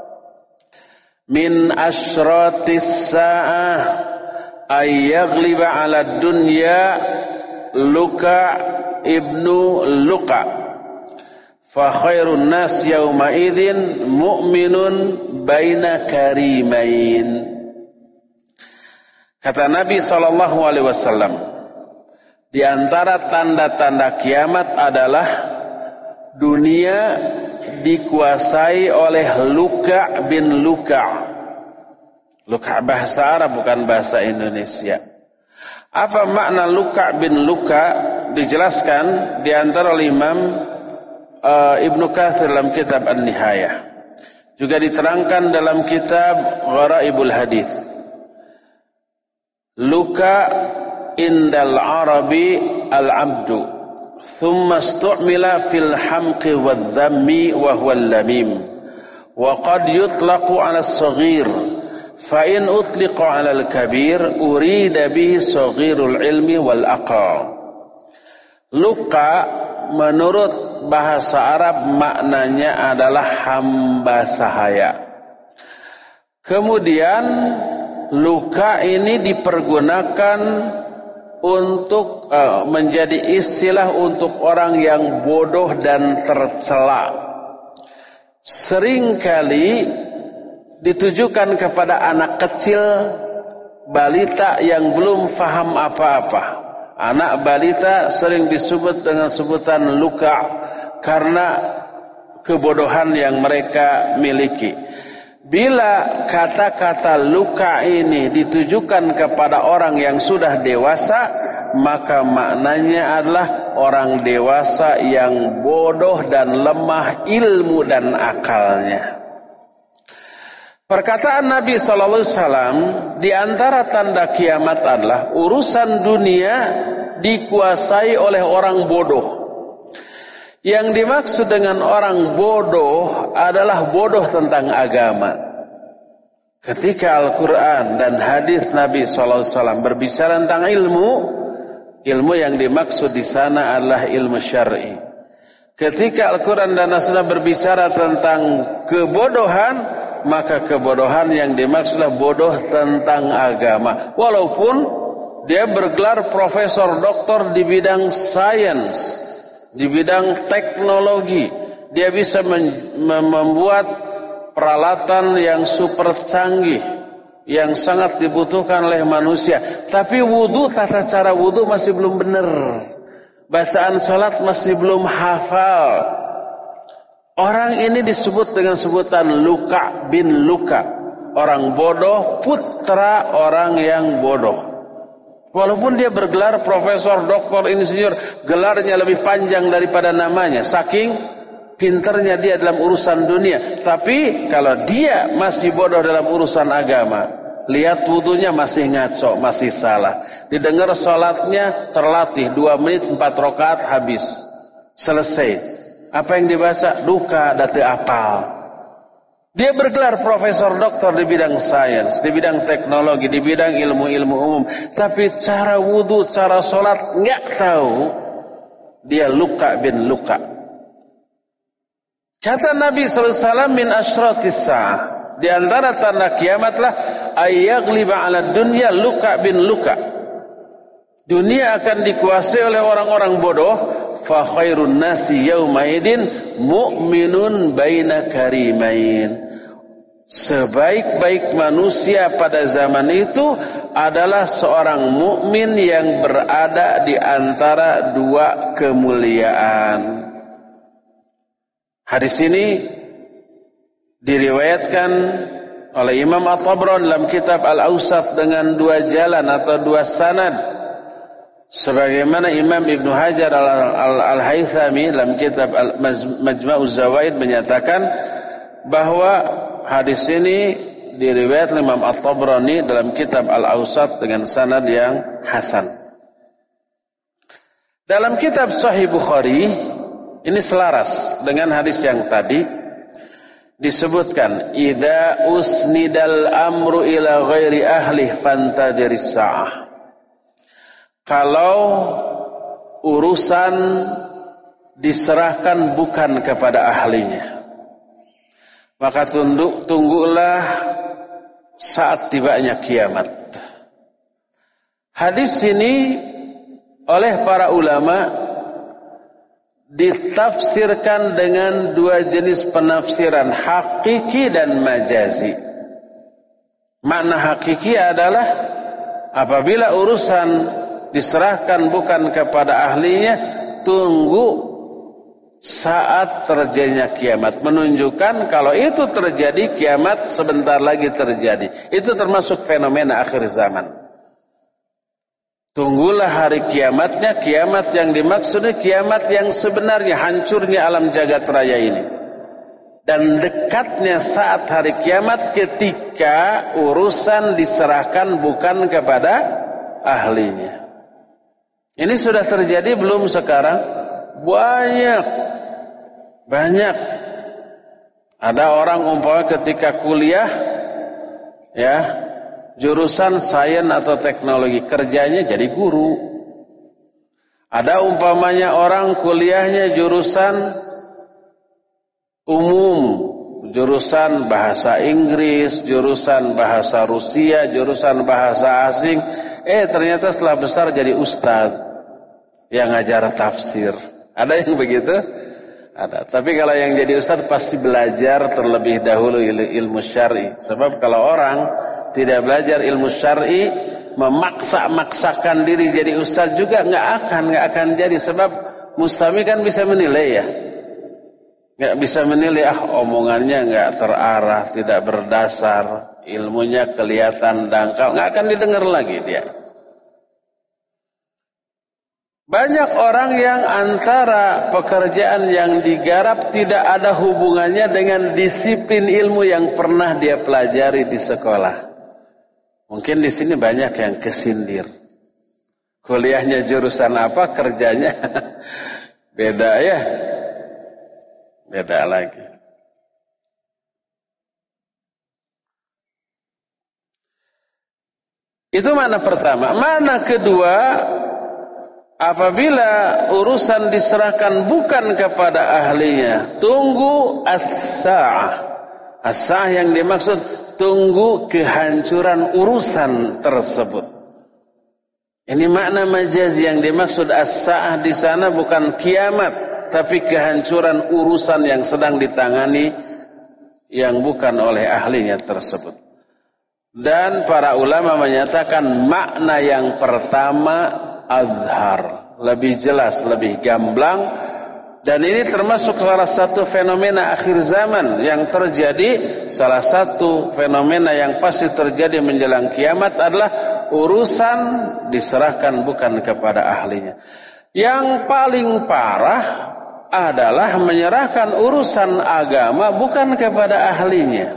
min asyratis saah ay yaghliba 'ala dunya Luka ibnu Luka. Fa khairun nas yawma idzin mu'minun baina karimain. Kata Nabi sallallahu alaihi wasallam, di antara tanda-tanda kiamat adalah dunia dikuasai oleh Luka bin Luka. Luka bahasa Arab bukan bahasa Indonesia. Apa makna Luka bin Luka? Dijelaskan di antara oleh Imam uh, Ibnu Katsir dalam kitab An-Nihayah. Juga diterangkan dalam kitab Gharaibul Hadits. Luka indal Arabi al-abdu, thumma istu'mila fil hamqi wadh-dhammi wa huwa al-lamim, wa qad yutlaqu 'ala as-saghir. Fa in utliqa 'ala al-kabir urida bihi saghirul ilmi wal aqal. Luka menurut bahasa Arab maknanya adalah hamba sahaya. Kemudian luka ini dipergunakan untuk uh, menjadi istilah untuk orang yang bodoh dan tercela. Seringkali ditujukan kepada anak kecil, balita yang belum faham apa-apa. Anak balita sering disebut dengan sebutan luka karena kebodohan yang mereka miliki. Bila kata-kata luka ini ditujukan kepada orang yang sudah dewasa, maka maknanya adalah orang dewasa yang bodoh dan lemah ilmu dan akalnya. Perkataan Nabi sallallahu alaihi wasallam, di antara tanda kiamat adalah urusan dunia dikuasai oleh orang bodoh. Yang dimaksud dengan orang bodoh adalah bodoh tentang agama. Ketika Al-Quran dan hadis Nabi sallallahu alaihi wasallam berbicara tentang ilmu, ilmu yang dimaksud di sana adalah ilmu syar'i. Ketika Al-Quran dan As-Sunnah berbicara tentang kebodohan, maka kebodohan yang dimaksudlah bodoh tentang agama. Walaupun dia bergelar profesor doktor di bidang sains, di bidang teknologi, dia bisa membuat peralatan yang super canggih, yang sangat dibutuhkan oleh manusia. Tapi wudu, tata cara wudu masih belum benar. bacaan salat masih belum hafal. Orang ini disebut dengan sebutan luka bin luka. Orang bodoh, putra orang yang bodoh. Walaupun dia bergelar profesor, doktor, insinyur, gelarnya lebih panjang daripada namanya. Saking pinternya dia dalam urusan dunia. Tapi kalau dia masih bodoh dalam urusan agama, lihat wudunya masih ngaco, masih salah. Didengar sholatnya terlatih, dua menit empat rakaat habis. Selesai. Apa yang dibaca? Duka dati apal. Dia bergelar profesor doktor di bidang sains, di bidang teknologi, di bidang ilmu-ilmu umum. Tapi cara wudu, cara sholat nggak tahu. Dia luka bin luka. Kata Nabi sallallahu alaihi wasallam, min asyratis sa'ah. Di antara tanda kiamatlah ayyaghliba 'ala dunya luka bin luka. Dunia akan dikuasai oleh orang-orang bodoh. Fa khairun nasi yauma idin mu'minun baina karimain. Sebaik-baik manusia pada zaman itu adalah seorang mukmin yang berada di antara dua kemuliaan. Hadis ini diriwayatkan oleh Imam At-Tabrani dalam kitab Al-Awsat dengan dua jalan atau dua sanad. Sebagaimana Imam Ibnu Hajar Al-Haythami dalam kitab Majma'uz Zawaid menyatakan bahwa hadis ini diriwayatkan Imam At-Tabrani dalam kitab Al-Awsat dengan sanad yang hasan. Dalam kitab Sahih Bukhari ini selaras dengan hadis yang tadi disebutkan idza usnidal amru ila ghairi ahli fantadhiris sa'ah. Kalau urusan diserahkan bukan kepada ahlinya, maka tunduk, tunggulah saat tibanya kiamat. Hadis ini oleh para ulama ditafsirkan dengan dua jenis penafsiran, hakiki dan majazi. Makna hakiki adalah apabila urusan diserahkan bukan kepada ahlinya, tunggu saat terjadinya kiamat. Menunjukkan kalau itu terjadi, kiamat sebentar lagi terjadi. Itu termasuk fenomena akhir zaman. Tunggulah hari kiamatnya. Kiamat yang dimaksudnya kiamat yang sebenarnya, hancurnya alam jagat raya ini. Dan dekatnya saat hari kiamat ketika urusan diserahkan bukan kepada ahlinya. Ini sudah terjadi belum sekarang? Banyak. Banyak. Ada orang umpama ketika kuliah, ya, jurusan sains atau teknologi, kerjanya jadi guru. Ada umpamanya orang kuliahnya jurusan umum, jurusan bahasa Inggris, jurusan bahasa Rusia, jurusan bahasa asing. Eh ternyata setelah besar jadi ustadz yang ngajar tafsir. Ada yang begitu? Ada. Tapi kalau yang jadi ustadz pasti belajar terlebih dahulu il ilmu syar'i. Sebab kalau orang tidak belajar ilmu syar'i, memaksa-maksakan diri jadi ustadz juga nggak akan, nggak akan jadi. Sebab mustami kan bisa menilai ya. Nggak bisa menilai, ah omongannya nggak terarah, tidak berdasar. Ilmunya kelihatan dangkal, nggak akan didengar lagi dia. Banyak orang yang antara pekerjaan yang digarap tidak ada hubungannya dengan disiplin ilmu yang pernah dia pelajari di sekolah. Mungkin di sini banyak yang kesindir. Kuliahnya jurusan apa, kerjanya beda ya, beda lagi. Itu mana pertama. Mana kedua, apabila urusan diserahkan bukan kepada ahlinya, tunggu as-sa'ah. As-sa'ah yang dimaksud tunggu kehancuran urusan tersebut. Ini makna majazi, yang dimaksud as-sa'ah di sana bukan kiamat, tapi kehancuran urusan yang sedang ditangani yang bukan oleh ahlinya tersebut. Dan para ulama menyatakan makna yang pertama azhar, lebih jelas, lebih gamblang. Dan ini termasuk salah satu fenomena akhir zaman yang terjadi. Salah satu fenomena yang pasti terjadi menjelang kiamat adalah urusan diserahkan bukan kepada ahlinya. Yang paling parah adalah menyerahkan urusan agama bukan kepada ahlinya.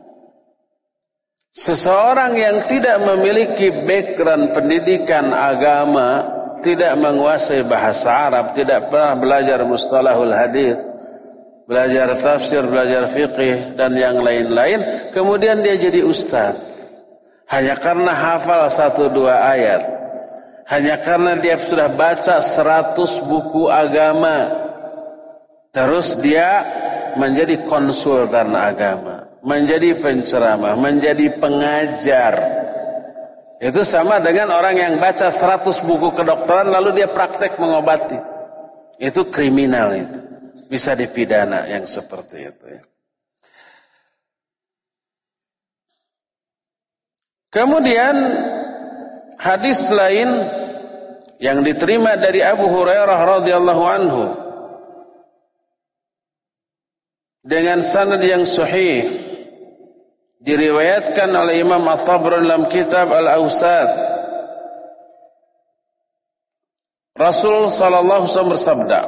Seseorang yang tidak memiliki background pendidikan agama, tidak menguasai bahasa Arab, tidak pernah belajar mustalahul hadis, belajar tafsir, belajar fiqih dan yang lain-lain, kemudian dia jadi ustaz. Hanya karena hafal satu dua ayat, hanya karena dia sudah baca seratus buku agama, terus dia menjadi konsultan agama, menjadi penceramah, menjadi pengajar. Itu sama dengan orang yang baca seratus buku kedokteran lalu dia praktek mengobati. Itu kriminal itu. Bisa dipidana yang seperti itu ya. Kemudian hadis lain yang diterima dari Abu Hurairah radhiyallahu anhu dengan sanad yang sahih, diriwayatkan oleh Imam At-Tabrani dalam kitab Al-Awsat. Rasul sallallahu alaihi wasallam bersabda,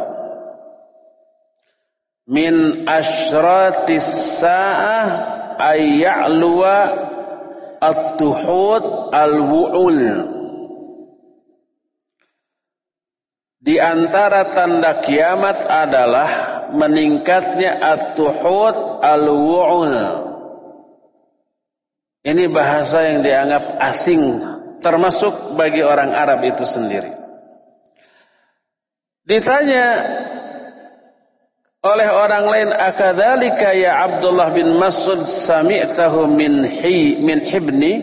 "Min asyratis sa'ah ay ya'luwa at-tuhud al-wu'ul." Di antara tanda kiamat adalah meningkatnya at-tuhud al-wu'ul. Ini bahasa yang dianggap asing, termasuk bagi orang Arab itu sendiri. Ditanya oleh orang lain, "Akadzalika ya Abdullah bin Mas'ud sami'tahu min hi min hibni?"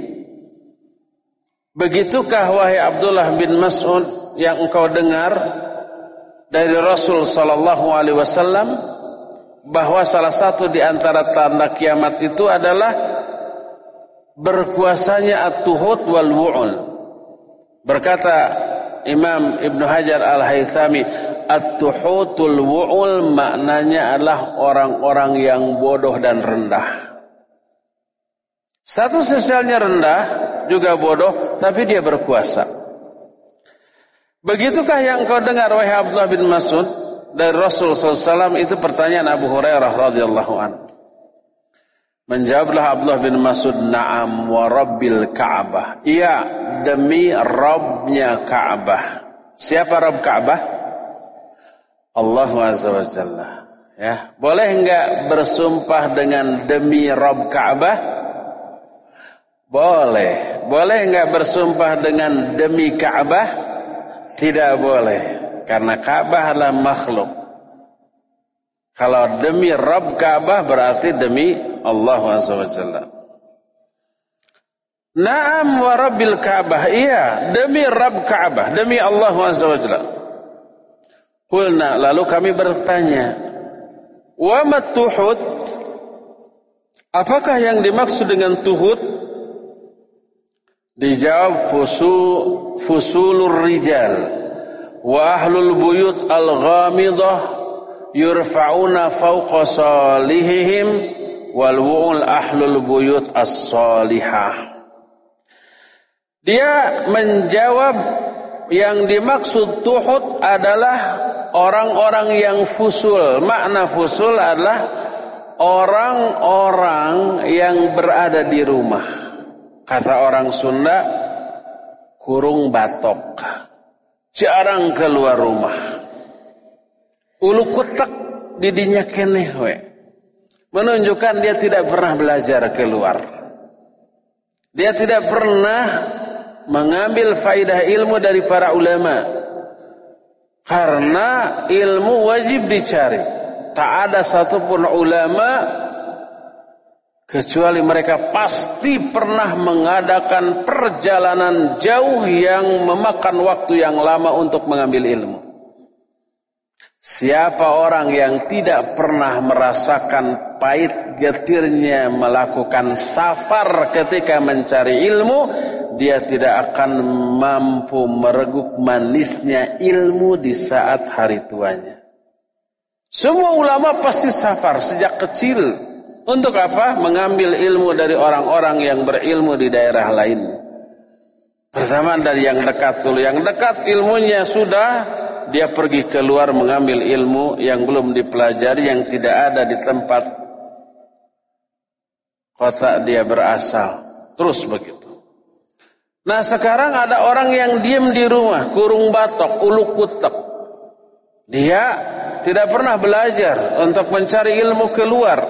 Begitukah wahai Abdullah bin Mas'ud yang engkau dengar dari Rasul sallallahu alaihi wasallam bahwa salah satu di antara tanda kiamat itu adalah berkuasanya at-tuhud wal wu'ul. Berkata Imam Ibnu Hajar Al-Haythami, at-tuhudul wu'ul maknanya adalah orang-orang yang bodoh dan rendah. Status sosialnya rendah, juga bodoh, tapi dia berkuasa. Begitukah yang kau dengar wahai Abdullah bin Mas'ud dari Rasul sallallahu alaihi wasallam? Itu pertanyaan Abu Hurairah radhiyallahu anhu. Menjawablah Abdullah bin Mas'ud, "Na'am wa rabbil Ka'bah." Iya, demi Rabbnya Ka'bah. Siapa Rabb Ka'bah? Allah Azza wa Jalla. Ya, boleh enggak bersumpah dengan demi Rabb Ka'bah? Boleh. Boleh enggak bersumpah dengan demi Ka'bah? Tidak boleh, karena Ka'bah adalah makhluk. Kalau demi Rabb Ka'bah berarti demi Allah Azza wa Jalla. Naam wa rabbil Ka'bah. Iya, demi Rabb Ka'bah, demi Allah Azza wa Jalla. Qulna, lalu kami bertanya, wa mat tuhud? Apakah yang dimaksud dengan tuhud? Dijawab, fusu fusulur rijal wa ahlul buyut al-ghamidah yurfa'una fawqa salihihim wal wu'ul ahlul buyut as-salihah. Dia menjawab yang dimaksud tuhud adalah orang-orang yang fusul. Makna fusul adalah orang-orang yang berada di rumah. Kata orang Sunda, kurung batok, jarang keluar rumah. Ulu kutek didinya keneh we. Menunjukkan dia tidak pernah belajar keluar. Dia tidak pernah mengambil faidah ilmu dari para ulama. Karena ilmu wajib dicari. Tak ada satupun ulama kecuali mereka pasti pernah mengadakan perjalanan jauh yang memakan waktu yang lama untuk mengambil ilmu. Siapa orang yang tidak pernah merasakan pahit getirnya melakukan safar ketika mencari ilmu, dia tidak akan mampu mereguk manisnya ilmu di saat hari tuanya. Semua ulama pasti safar sejak kecil. Untuk apa? Mengambil ilmu dari orang-orang yang berilmu di daerah lain. Pertama dari yang dekat dulu. Yang dekat ilmunya sudah, dia pergi keluar mengambil ilmu yang belum dipelajari, yang tidak ada di tempat kota dia berasal. Terus begitu. Nah sekarang ada orang yang diam di rumah, kurung batok, ulu kutek. Dia tidak pernah belajar untuk mencari ilmu keluar.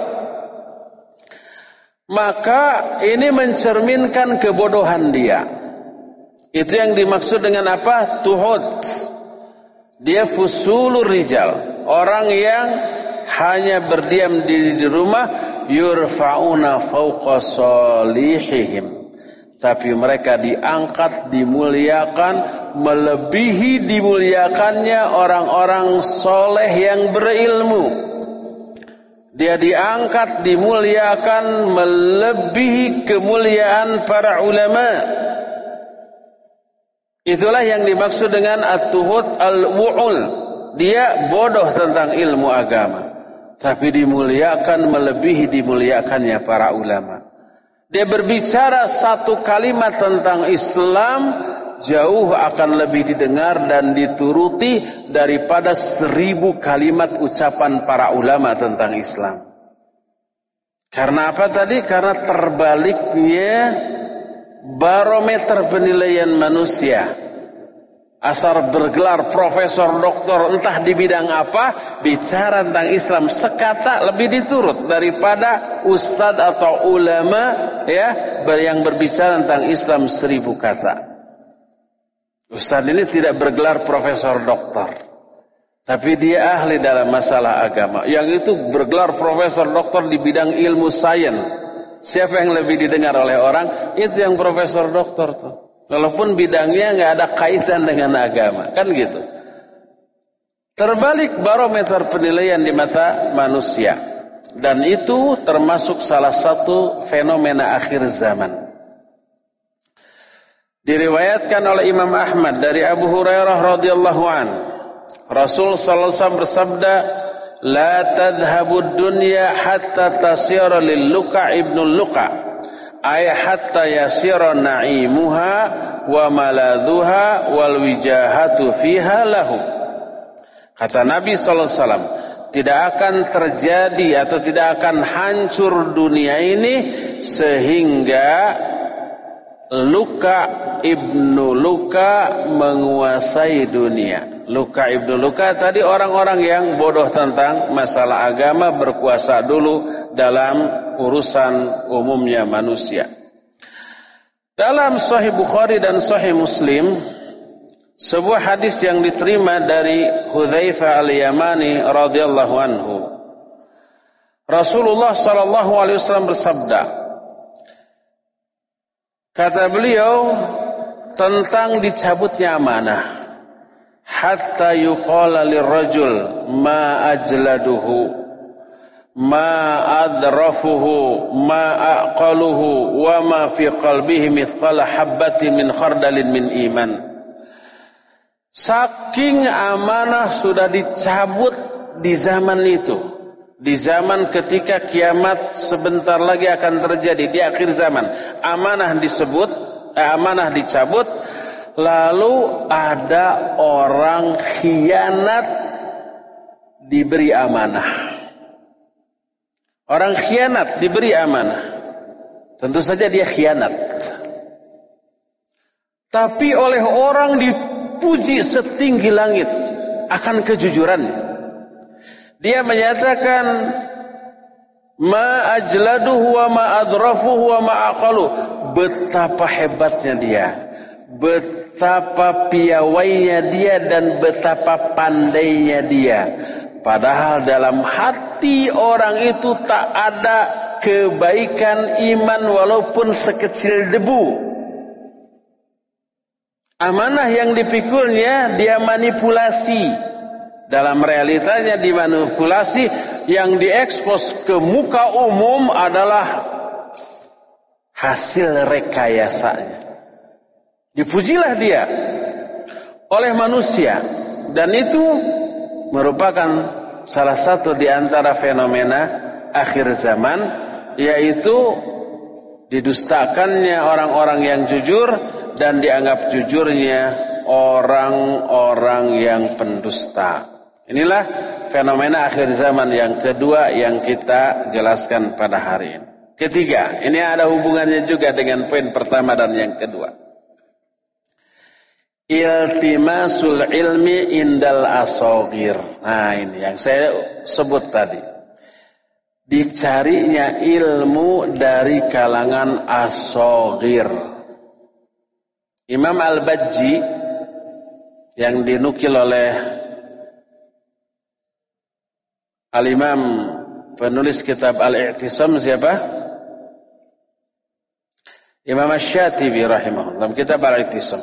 Maka ini mencerminkan kebodohan dia. Itu yang dimaksud dengan apa? Tuhud. Dia fusulur rijal. Orang yang hanya berdiam diri di rumah. Yurfa'una fauqa salihihim. Tapi mereka diangkat, dimuliakan, melebihi dimuliakannya orang-orang soleh yang berilmu. Dia diangkat, dimuliakan, melebihi kemuliaan para ulama. Itulah yang dimaksud dengan at-tuhud al-wu'ul. Dia bodoh tentang ilmu agama, tapi dimuliakan melebihi dimuliakannya para ulama. Dia berbicara satu kalimat tentang Islam, jauh akan lebih didengar dan dituruti daripada seribu kalimat ucapan para ulama tentang Islam. Karena apa tadi? Karena terbaliknya barometer penilaian manusia. Asal bergelar profesor, doktor, entah di bidang apa, bicara tentang Islam sekata lebih diturut daripada ustadz atau ulama ya yang berbicara tentang Islam seribu kata. Ustadz ini tidak bergelar profesor, doktor, tapi dia ahli dalam masalah agama. Yang itu bergelar profesor, doktor di bidang ilmu sains. Siapa yang lebih didengar oleh orang? Itu yang profesor, doktor tuh. Walaupun bidangnya nggak ada kaitan dengan agama, kan gitu. Terbalik barometer penilaian di mata manusia, dan itu termasuk salah satu fenomena akhir zaman. Diriwayatkan oleh Imam Ahmad dari Abu Hurairah radhiyallahu an, Rasul sallallahu alaihi wasallam bersabda, "La tadhhabud dunya hatta tasira lil luka ibnul luka." Ay hatta yasira na'imuha wa maladhuha wal wijahatu fiha lahu. Kata Nabi sallallahu alaihi wasallam, tidak akan terjadi atau tidak akan hancur dunia ini sehingga Luka ibnu Luka menguasai dunia. Luka ibnu Luka tadi orang-orang yang bodoh tentang masalah agama, berkuasa dulu dalam urusan umumnya manusia. Dalam Sahih Bukhari dan Sahih Muslim, sebuah hadis yang diterima dari Hudzaifah al-Yamani radhiyallahu anhu, Rasulullah sallallahu alaihi wasallam bersabda, kata beliau tentang dicabutnya amanah, hatta yuqala lirrajul ma ajladuhu ma adrafuhu ma aqaluhu wa ma fi qalbihi mithqala habbatin min khardalin min iman. Saking amanah sudah dicabut di zaman itu, di zaman ketika kiamat sebentar lagi akan terjadi, di akhir zaman amanah disebut eh, amanah dicabut. Lalu ada orang khianat diberi amanah. Orang khianat diberi amanah, tentu saja dia khianat, tapi oleh orang dipuji setinggi langit akan kejujurannya. Dia menyatakan ma ajladuhu wa ma adrafuhu wa ma aqaluhu. Betapa hebatnya dia, betapa piawainya dia, dan betapa pandainya dia. Padahal dalam hati orang itu tak ada kebaikan iman walaupun sekecil debu. Amanah yang dipikulnya dia manipulasi. Dalam realitanya dimanipulasi, yang diekspos ke muka umum adalah hasil rekayasanya. Dipujilah dia oleh manusia, dan itu merupakan salah satu di antara fenomena akhir zaman, yaitu didustakannya orang-orang yang jujur dan dianggap jujurnya orang-orang yang pendusta. Inilah fenomena akhir zaman yang kedua yang kita jelaskan pada hari ini. Ketiga, ini ada hubungannya juga dengan poin pertama dan yang kedua. Iltimasul ilmi indal asogir. Nah, ini yang saya sebut tadi. Dicarinya ilmu dari kalangan asogir. Imam Al-Bajji yang dinukil oleh Al-Imam penulis kitab Al-I'tisam siapa? Imam Asy-Syatibi rahimahullah dalam kitab Al-I'tisam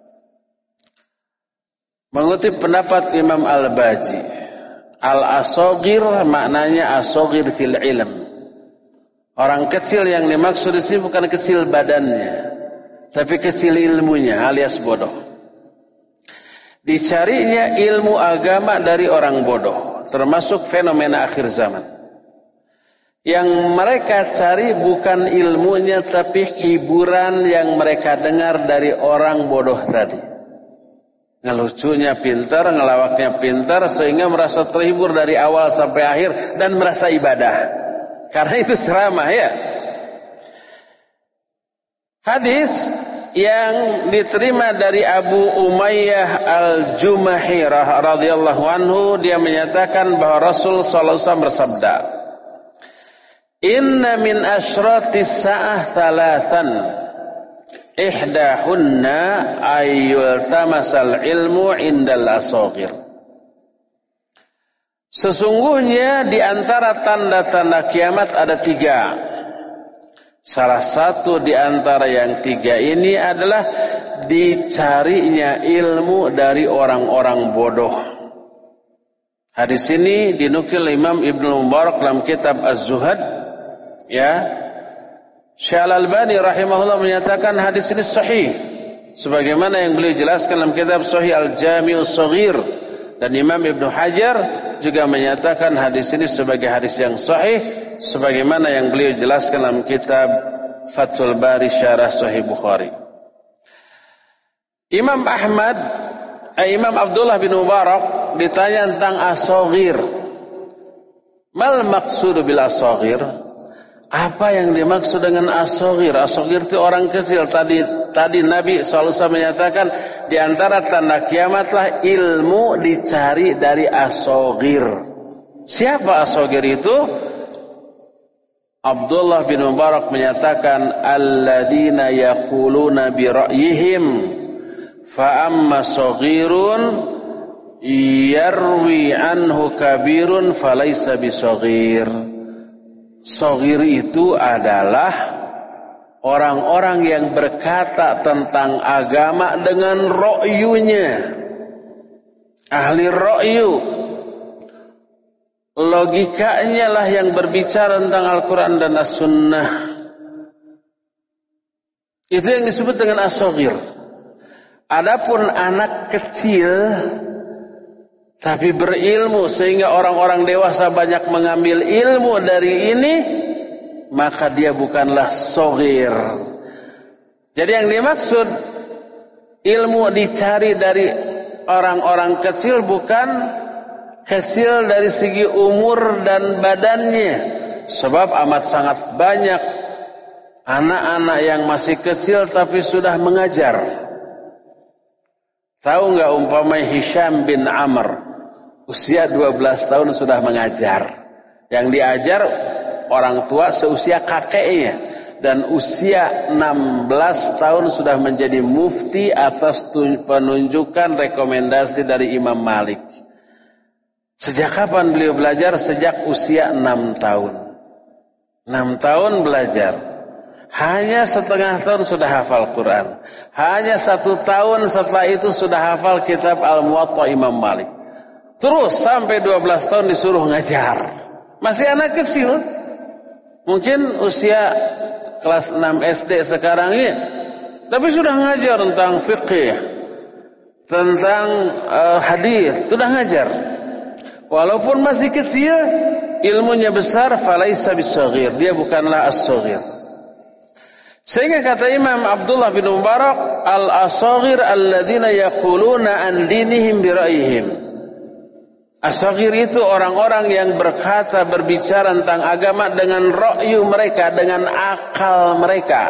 mengutip pendapat Imam Al-Bajji. Al-asogir maknanya asogir fil ilm. Orang kecil yang dimaksud di sini bukan kecil badannya, tapi kecil ilmunya alias bodoh. Dicarinya ilmu agama dari orang bodoh, termasuk fenomena akhir zaman. Yang mereka cari bukan ilmunya, tapi hiburan yang mereka dengar dari orang bodoh tadi. Ngelucunya pintar, ngelawaknya pintar, sehingga merasa terhibur dari awal sampai akhir dan merasa ibadah. Karena itu ceramah ya. Hadis yang diterima dari Abu Umayyah Al-Jumahi radhiyallahu anhu, dia menyatakan bahwa Rasul sallallahu alaihi wasallam bersabda, "Inna min asyratis sa'ah thalathan. Ihdahunna ayyul tamasal ilmu indal asogir." Sesungguhnya di antara tanda-tanda kiamat ada tiga. Salah satu di antara yang tiga ini adalah dicarinya ilmu dari orang-orang bodoh. Hadis ini dinukil Imam Ibnu Mubarak dalam kitab Az-Zuhad. Ya. Syekh Al-Albani rahimahullah menyatakan hadis ini sahih, sebagaimana yang beliau jelaskan dalam kitab Sahih Al-Jami'us Shaghir, dan Imam Ibnu Hajar juga menyatakan hadis ini sebagai hadis yang sahih, sebagaimana yang beliau jelaskan dalam kitab Fathul Bari Syarah Sahih Bukhari. Imam Ahmad, eh, Imam Abdullah bin Mubarak ditanya tentang as-shaghir. Mal maqsudu bil as-shaghir? Apa yang dimaksud dengan as-shaghir? As-shaghir itu orang kecil. Tadi tadi Nabi shallallahu alaihi wasallam menyatakan di antara tanda kiamatlah ilmu dicari dari as-shaghir. Siapa as-shaghir itu? Abdullah bin Mubarak menyatakan alladzina yaquluna bi ra'yihim fa amma shaghirun yarwi anhu kabirun falaysa bi shaghir. Shaghir itu adalah orang-orang yang berkata tentang agama dengan ra'yunya. Ahli ra'yu. Logikanya lah yang berbicara tentang Al-Quran dan As-Sunnah. Itu yang disebut dengan as-shaghir. Adapun anak kecil tapi berilmu sehingga orang-orang dewasa banyak mengambil ilmu dari ini, maka dia bukanlah shaghir. Jadi yang dimaksud ilmu dicari dari orang-orang kecil bukan kecil dari segi umur dan badannya, sebab amat sangat banyak anak-anak yang masih kecil tapi sudah mengajar. Tahu nggak umpamanya Hisham bin Amr usia dua belas tahun sudah mengajar. Yang diajar orang tua seusia kakeknya, dan usia enam belas tahun sudah menjadi mufti atas penunjukan rekomendasi dari Imam Malik. Sejak kapan beliau belajar? Sejak usia enam tahun. enam tahun belajar. Hanya setengah tahun sudah hafal Quran. Hanya satu tahun setelah itu sudah hafal kitab Al-Muwatta Imam Malik. Terus sampai dua belas tahun disuruh ngajar. Masih anak kecil. Mungkin usia kelas enam S D sekarang ini tapi sudah ngajar tentang fikih, tentang uh, hadis, sudah ngajar. Walaupun masih kecil, ilmunya besar, falaisa bisaghir, dia bukanlah as-saghir. Sehingga kata Imam Abdullah bin Mubarak, al-asaghir alladzina yaquluna an dinihim bi ra'yihim. As-saghir itu orang-orang yang berkata, berbicara tentang agama dengan ra'yu mereka, dengan akal mereka.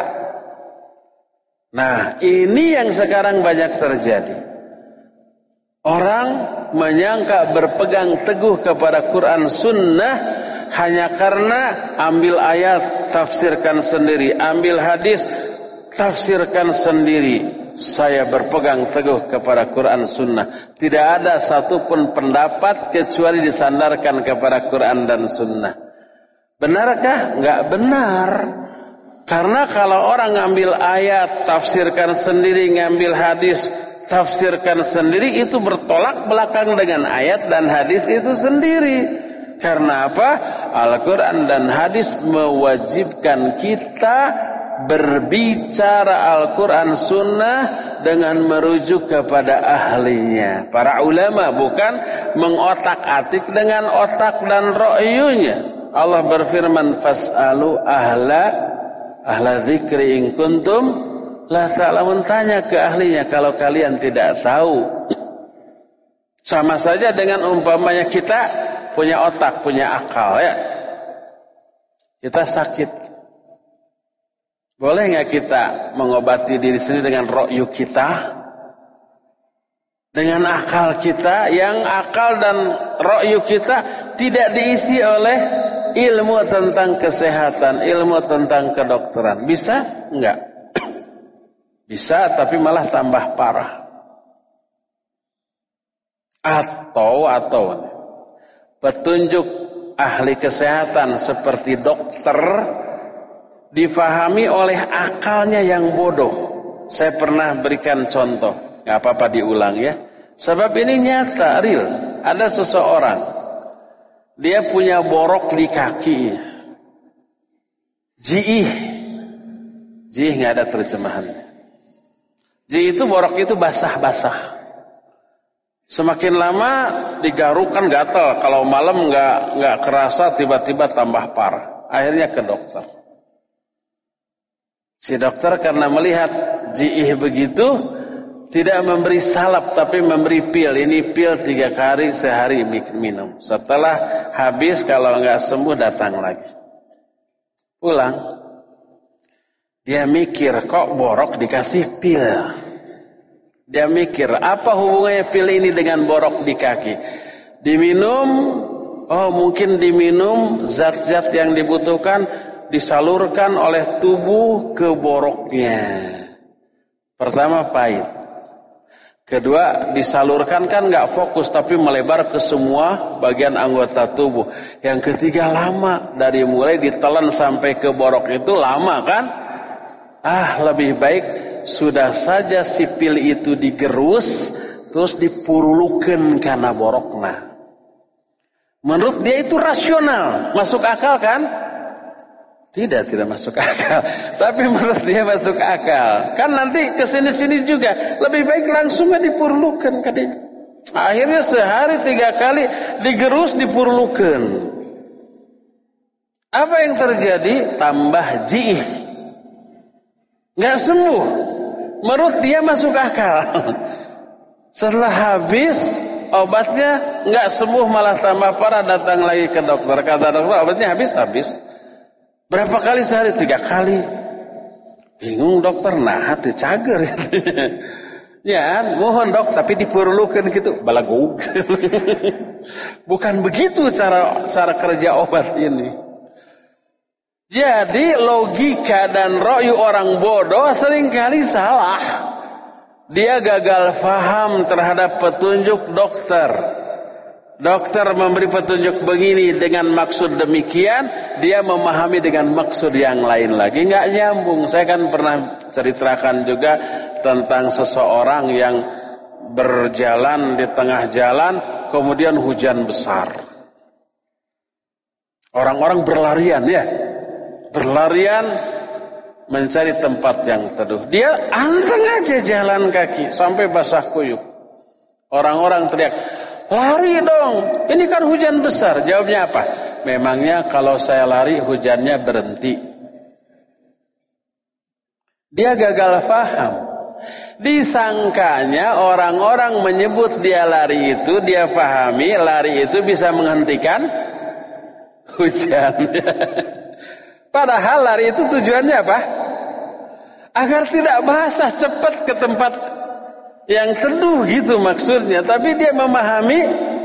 Nah, ini yang sekarang banyak terjadi. Orang menyangka berpegang teguh kepada Quran Sunnah hanya karena ambil ayat, tafsirkan sendiri, ambil hadis, tafsirkan sendiri. Saya berpegang teguh kepada Quran Sunnah. Tidak ada satupun pendapat kecuali disandarkan kepada Quran dan Sunnah. Benarkah? Enggak benar. Karena kalau orang ngambil ayat, tafsirkan sendiri, ngambil hadis, tafsirkan sendiri, itu bertolak belakang dengan ayat dan hadis itu sendiri. Karena apa? Al-Quran dan hadis mewajibkan kita berbicara Al-Quran Sunnah dengan merujuk kepada ahlinya, para ulama, bukan mengotak-atik dengan otak dan ra'yunya. Allah berfirman, fas'alu ahla ahla dzikri in kuntum la ta'lamun, tanya ke ahlinya kalau kalian tidak tahu. Sama saja dengan umpamanya kita punya otak, punya akal, ya. Kita sakit, boleh nggak kita mengobati diri sendiri dengan ra'yu kita, dengan akal kita, yang akal dan ra'yu kita tidak diisi oleh ilmu tentang kesehatan, ilmu tentang kedokteran? Bisa? Enggak. Bisa, tapi malah tambah parah. Atau atau petunjuk ahli kesehatan seperti dokter difahami oleh akalnya yang bodoh. Saya pernah berikan contoh, nggak apa-apa diulang ya. Sebab ini nyata, real. Ada seseorang, dia punya borok di kaki. Jiih, jiih nggak ada terjemahannya. Jiih itu borok itu basah-basah. Semakin lama digaruk kan gatal. Kalau malam nggak nggak kerasa, tiba-tiba tambah parah. Akhirnya ke dokter. Si dokter karena melihat jiih begitu, tidak memberi salep tapi memberi pil. Ini pil tiga kali sehari minum. Setelah habis, kalau nggak sembuh datang lagi. Pulang, dia mikir, kok borok dikasih pil. Dia mikir, apa hubungannya pil ini dengan borok di kaki? Diminum, oh mungkin diminum zat-zat yang dibutuhkan disalurkan oleh tubuh ke boroknya. Pertama pahit. Kedua, disalurkan kan nggak fokus tapi melebar ke semua bagian anggota tubuh. Yang ketiga lama, dari mulai ditelan sampai ke borok itu lama kan? Ah, lebih baik sudah saja si pil itu digerus terus dipurulukan karena borokna. Menurut dia itu rasional, masuk akal kan? Tidak, tidak masuk akal. Tapi menurut dia masuk akal. Kan nanti kesini-sini juga lebih baik langsungnya dipurulukan katanya. Akhirnya sehari tiga kali digerus dipurulukan. Apa yang terjadi? Tambah jiih, nggak sembuh. Menurut dia masuk akal. Setelah habis obatnya nggak sembuh, malah tambah parah, datang lagi ke dokter. Kata dokter, obatnya habis-habis. Berapa kali sehari? Tiga kali. Bingung dokter, nah hati cager. Ya, mohon dok, tapi dipurulukan gitu. Balagug. Bukan begitu cara cara kerja obat ini. Jadi logika dan ra'yu orang bodoh seringkali salah. Dia gagal faham terhadap petunjuk dokter. Dokter memberi petunjuk begini dengan maksud demikian, dia memahami dengan maksud yang lain lagi, nggak nyambung. Saya kan pernah ceritakan juga tentang seseorang yang berjalan di tengah jalan, kemudian hujan besar. Orang-orang berlarian ya. Berlarian mencari tempat yang teduh. Dia anteng aja jalan kaki sampai basah kuyup. Orang-orang teriak, lari dong, ini kan hujan besar. Jawabnya apa? Memangnya kalau saya lari hujannya berhenti? Dia gagal faham. Disangkanya orang-orang menyebut dia lari itu, dia pahami lari itu bisa menghentikan hujan. Padahal lari itu tujuannya apa? Agar tidak basah, cepat ke tempat yang teduh gitu maksudnya. Tapi dia memahami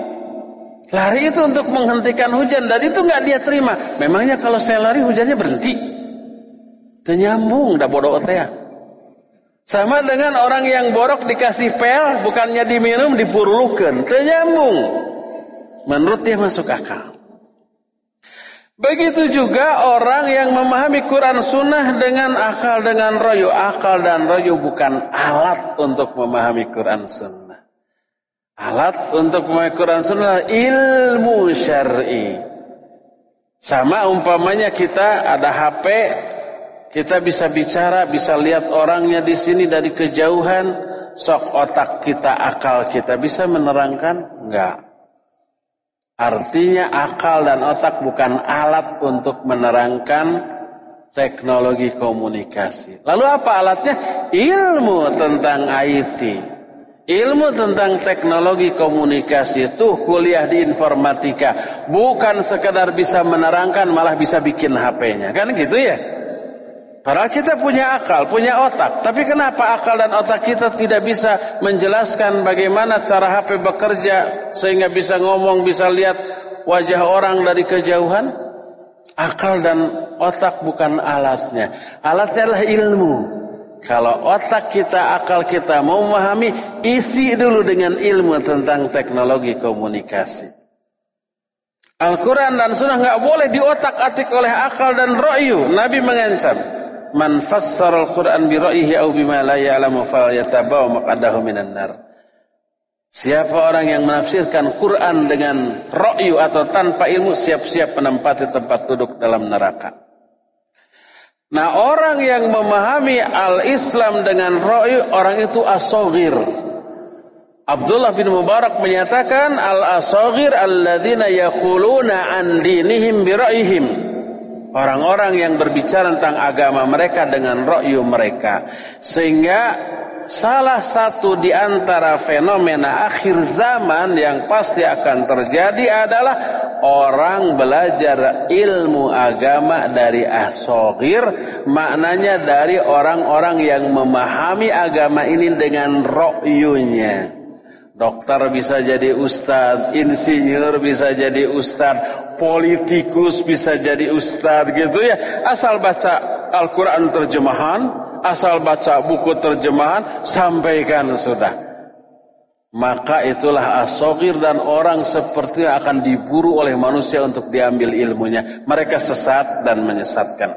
lari itu untuk menghentikan hujan, dan itu nggak dia terima. Memangnya kalau saya lari hujannya berhenti? Ternyambung, dah bodoh teh. Sama dengan orang yang borok dikasih pel, bukannya diminum dipurulukan. Ternyambung. Menurut dia masuk akal. Begitu juga orang yang memahami Quran Sunnah dengan akal dengan royu. Akal dan royu bukan alat untuk memahami Quran Sunnah. Alat untuk memahami Quran Sunnah ilmu syar'i. Sama umpamanya kita ada H P, kita bisa bicara, bisa lihat orangnya di sini dari kejauhan. Sok otak kita, akal kita bisa menerangkan? Enggak. Artinya akal dan otak bukan alat untuk menerangkan teknologi komunikasi. Lalu apa alatnya? Ilmu tentang I T. Ilmu tentang teknologi komunikasi itu kuliah di informatika. Bukan sekedar bisa menerangkan, malah bisa bikin H P-nya. Kan gitu ya? Padahal kita punya akal, punya otak. Tapi kenapa akal dan otak kita tidak bisa menjelaskan bagaimana cara H P bekerja sehingga bisa ngomong, bisa lihat wajah orang dari kejauhan? Akal dan otak bukan alatnya. Alatnya adalah ilmu. Kalau otak kita, akal kita mau memahami, isi dulu dengan ilmu tentang teknologi komunikasi. Al-Quran dan Sunnah nggak boleh diotak-atik oleh akal dan ra'yu. Nabi mengancam. Man fassara al-Quran bi ra'yihi aw bima la ya'lamu falyatabawa maq'adahu minan nar. Siapa orang yang menafsirkan Quran dengan ra'yu atau tanpa ilmu, siap-siap menempati tempat duduk dalam neraka. Nah, orang yang memahami al-Islam dengan ra'yu, orang itu as-saghir. Abdullah bin Mubarak menyatakan al-asghir alladzina yaquluna an dinihim bi ra'yihim. Orang-orang yang berbicara tentang agama mereka dengan ra'yu mereka. Sehingga salah satu di antara fenomena akhir zaman yang pasti akan terjadi adalah orang belajar ilmu agama dari as-saghir, maknanya dari orang-orang yang memahami agama ini dengan ra'yunya. Dokter bisa jadi ustadz, insinyur bisa jadi ustadz, politikus bisa jadi ustadz gitu ya. Asal baca Al-Quran terjemahan, asal baca buku terjemahan, sampaikan sudah. Maka itulah as-saghir, dan orang seperti akan diburu oleh manusia untuk diambil ilmunya. Mereka sesat dan menyesatkan.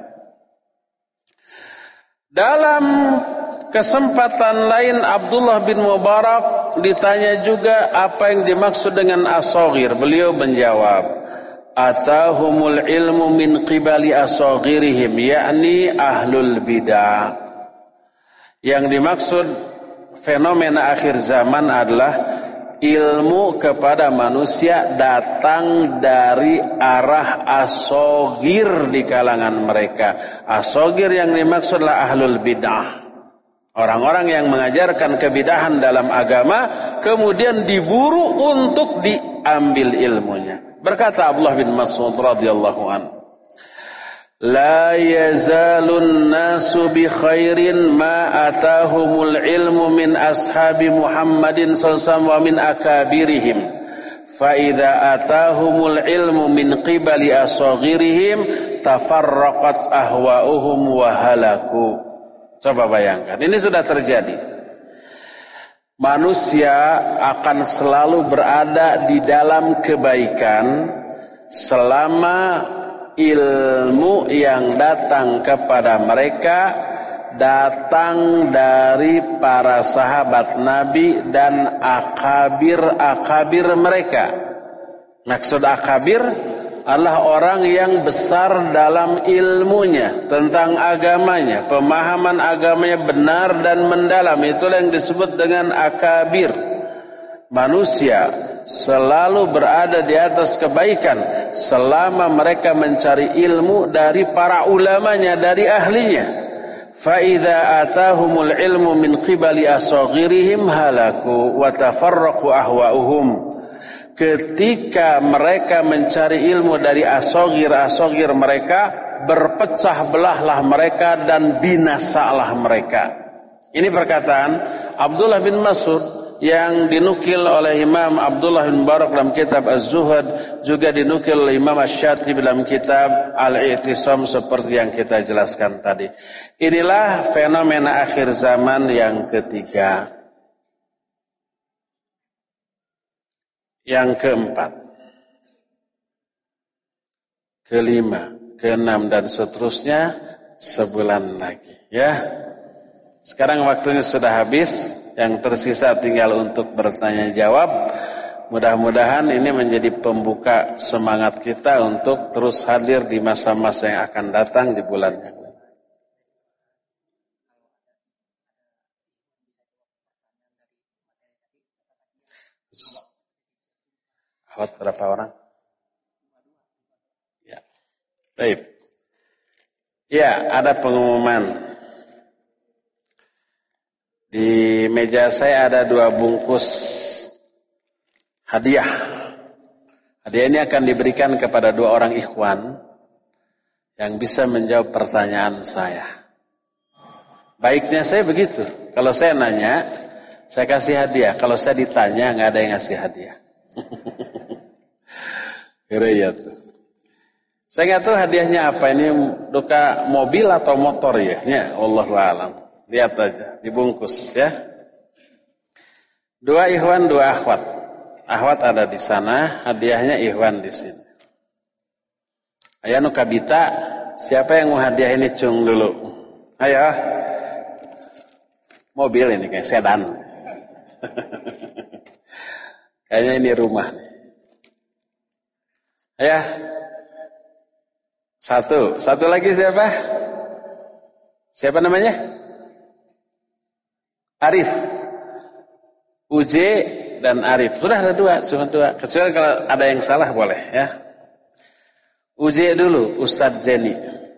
Dalam kesempatan lain Abdullah bin Mubarak ditanya juga apa yang dimaksud dengan as-saghir. Beliau menjawab, atahumul ilmu min qibali as-saghirihim, yakni ahlul bidah. Yang dimaksud fenomena akhir zaman adalah ilmu kepada manusia datang dari arah as-saghir di kalangan mereka. As-saghir yang dimaksud adalah ahlul bidah. Orang-orang yang mengajarkan kebidahan dalam agama kemudian diburu untuk diambil ilmunya. Berkata Abdullah bin Mas'ud radhiyallahu anhu, la yazalun nasu bi khairin ma atahumul ilmu min ashabi Muhammadin sallallahu alaihi wasallam wa min akabirihim. Fa idza atahumul ilmu min qibali asghirihim tafarraqat ahwa'uhum wa halaku. Coba bayangkan, ini sudah terjadi. Manusia akan selalu berada di dalam kebaikan selama ilmu yang datang kepada mereka datang dari para sahabat Nabi dan akabir-akabir mereka. Maksud akabir, adalah orang yang besar dalam ilmunya tentang agamanya, pemahaman agamanya benar dan mendalam. Itulah yang disebut dengan akabir. Manusia selalu berada di atas kebaikan selama mereka mencari ilmu dari para ulamanya, dari ahlinya. Fa idza atahumul ilmu min qibali asaghirihim halaku wa tafarraqu ahwa'uhum. Ketika mereka mencari ilmu dari asogir-asogir mereka, berpecah belahlah mereka dan binasalah mereka. Ini perkataan Abdullah bin Mas'ud yang dinukil oleh Imam Abdullah bin Mubarak dalam kitab Az-Zuhad, juga dinukil oleh Imam Asy-Syatibi dalam kitab Al-I'tisam seperti yang kita jelaskan tadi. Inilah fenomena akhir zaman yang ketiga. Yang keempat, kelima, keenam dan seterusnya sebulan lagi. Ya, sekarang waktunya sudah habis. Yang tersisa tinggal untuk bertanya jawab. Mudah-mudahan ini menjadi pembuka semangat kita untuk terus hadir di masa-masa yang akan datang di bulan yang lain. Awat berapa orang? Ya. Baik. Ya, ada pengumuman. Di meja saya ada dua bungkus hadiah. Hadiah ini akan diberikan kepada dua orang ikhwan yang bisa menjawab pertanyaan saya. Baiknya saya begitu. Kalau saya nanya, saya kasih hadiah. Kalau saya ditanya, nggak ada yang ngasih hadiah. Kira tuh. Saya nggak tahu hadiahnya apa. Ini duka mobil atau motor ya? Ya, wallahu a'lam. Lihat aja, dibungkus ya. Dua ikhwan, dua akhwat. Akhwat ada di sana, hadiahnya ikhwan di sini. Ayo nu kabita, siapa yang mau hadiah ini cung dulu? Ayo. Mobil ini kayak sedan. Kayaknya ini rumah nih. Ayo. Satu, satu lagi siapa? Siapa namanya? Arif. U J dan Arif. Sudah ada dua, cuma dua. Kecuali kalau ada yang salah boleh ya. U J dulu, Ustadz Jenny.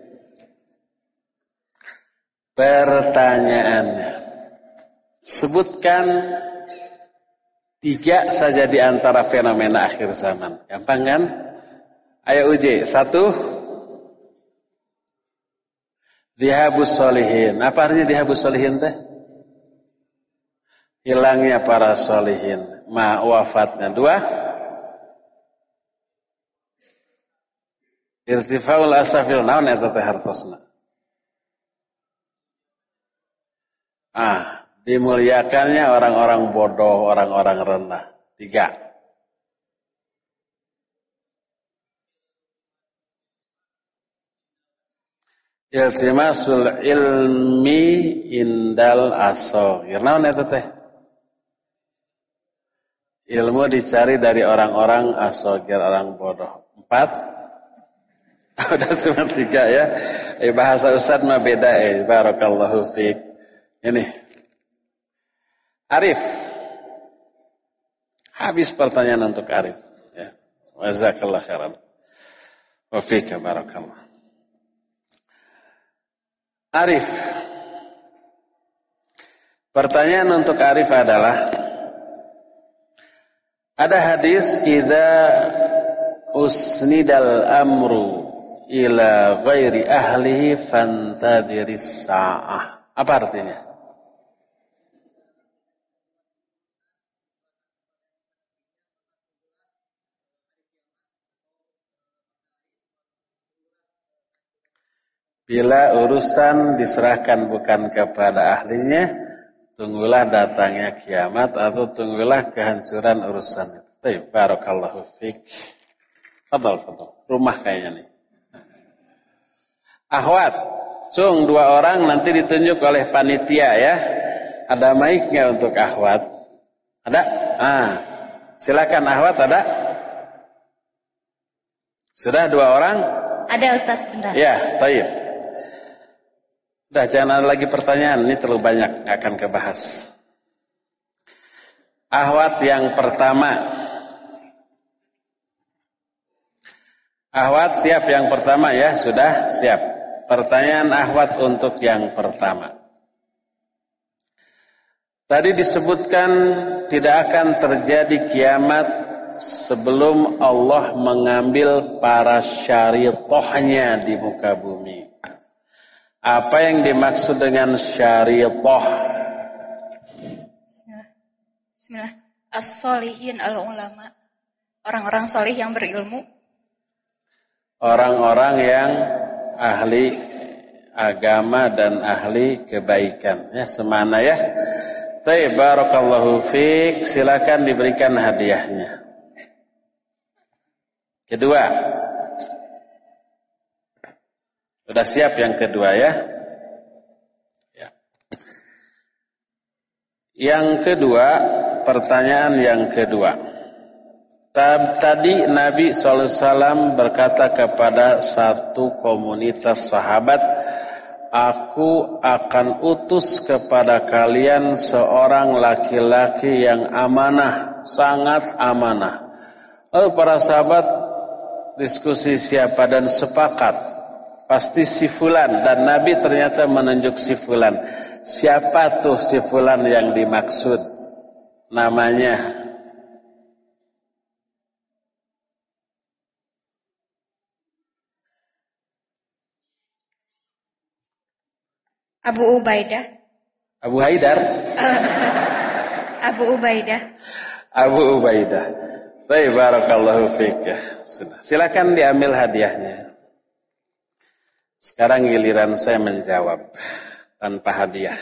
Pertanyaannya. Sebutkan tiga saja di antara fenomena akhir zaman. Gampang kan? Ayo U J, satu. Dhihabus sholihin. Apa artinya dhihabus sholihin teh? Hilangnya para sholihin. Ma wafatnya. Dua. Irtifaul asafil naon eta teh hartosna. Ah, dimuliakannya orang-orang bodoh, orang-orang rendah. Tiga. Iltimasul ilmi indal asogir. Naon eta teh? Ilmu dicari dari orang-orang asogir, orang bodoh. Empat. Udah cuma tiga ya. Eh, bahasa Ustaz mah beda eh. Barakallahu fiik. Ini. Arif. Habis pertanyaan untuk Arif. Ya. Jazakallah khairan. Wa fiika barakallah. Arif. Pertanyaan untuk Arif adalah, ada hadis idza usnidal amru ila ghairi ahlihi fantadhiris sa'ah. Apa artinya? Bila urusan diserahkan bukan kepada ahlinya, tunggulah datangnya kiamat atau tunggulah kehancuran urusan itu. Baik, barakallahu fiik. Fadal, fadal. Rumah kayaknya nih. Akhwat, cung dua orang nanti ditunjuk oleh panitia ya. Ada mic-nya untuk akhwat? Ada? Ah, silakan akhwat ada? Sudah dua orang? Ada Ustaz, sebentar. Ya, baik. Udah, jangan ada lagi pertanyaan, ini terlalu banyak akan kebahas. Ahwat yang pertama. Ahwat siap yang pertama ya, sudah siap. Pertanyaan ahwat untuk yang pertama. Tadi disebutkan tidak akan terjadi kiamat sebelum Allah mengambil para syaritohnya di muka bumi. Apa yang dimaksud dengan syaritoh? Bismillah. Bismillah. As-solihin al-ulama. Orang-orang solih yang berilmu. Orang-orang yang ahli agama dan ahli kebaikan. Ya, semana ya. Baik, barakallahu fiik, silakan diberikan hadiahnya. Kedua. Sudah siap yang kedua ya? Ya. Yang kedua, pertanyaan yang kedua. Tadi Nabi shallallahu alaihi wasallam berkata kepada satu komunitas sahabat, aku akan utus kepada kalian seorang laki-laki yang amanah, sangat amanah. Lalu para sahabat diskusi siapa dan sepakat, pasti si fulan, dan Nabi ternyata menunjuk si fulan. Siapa tuh si fulan yang dimaksud? Namanya Abu Ubaidah. Abu Haidar? Uh, Abu Ubaidah. Abu Ubaidah. Baik, barakallahu fiik. Sudah. Silakan diambil hadiahnya. Sekarang giliran saya menjawab tanpa hadiah.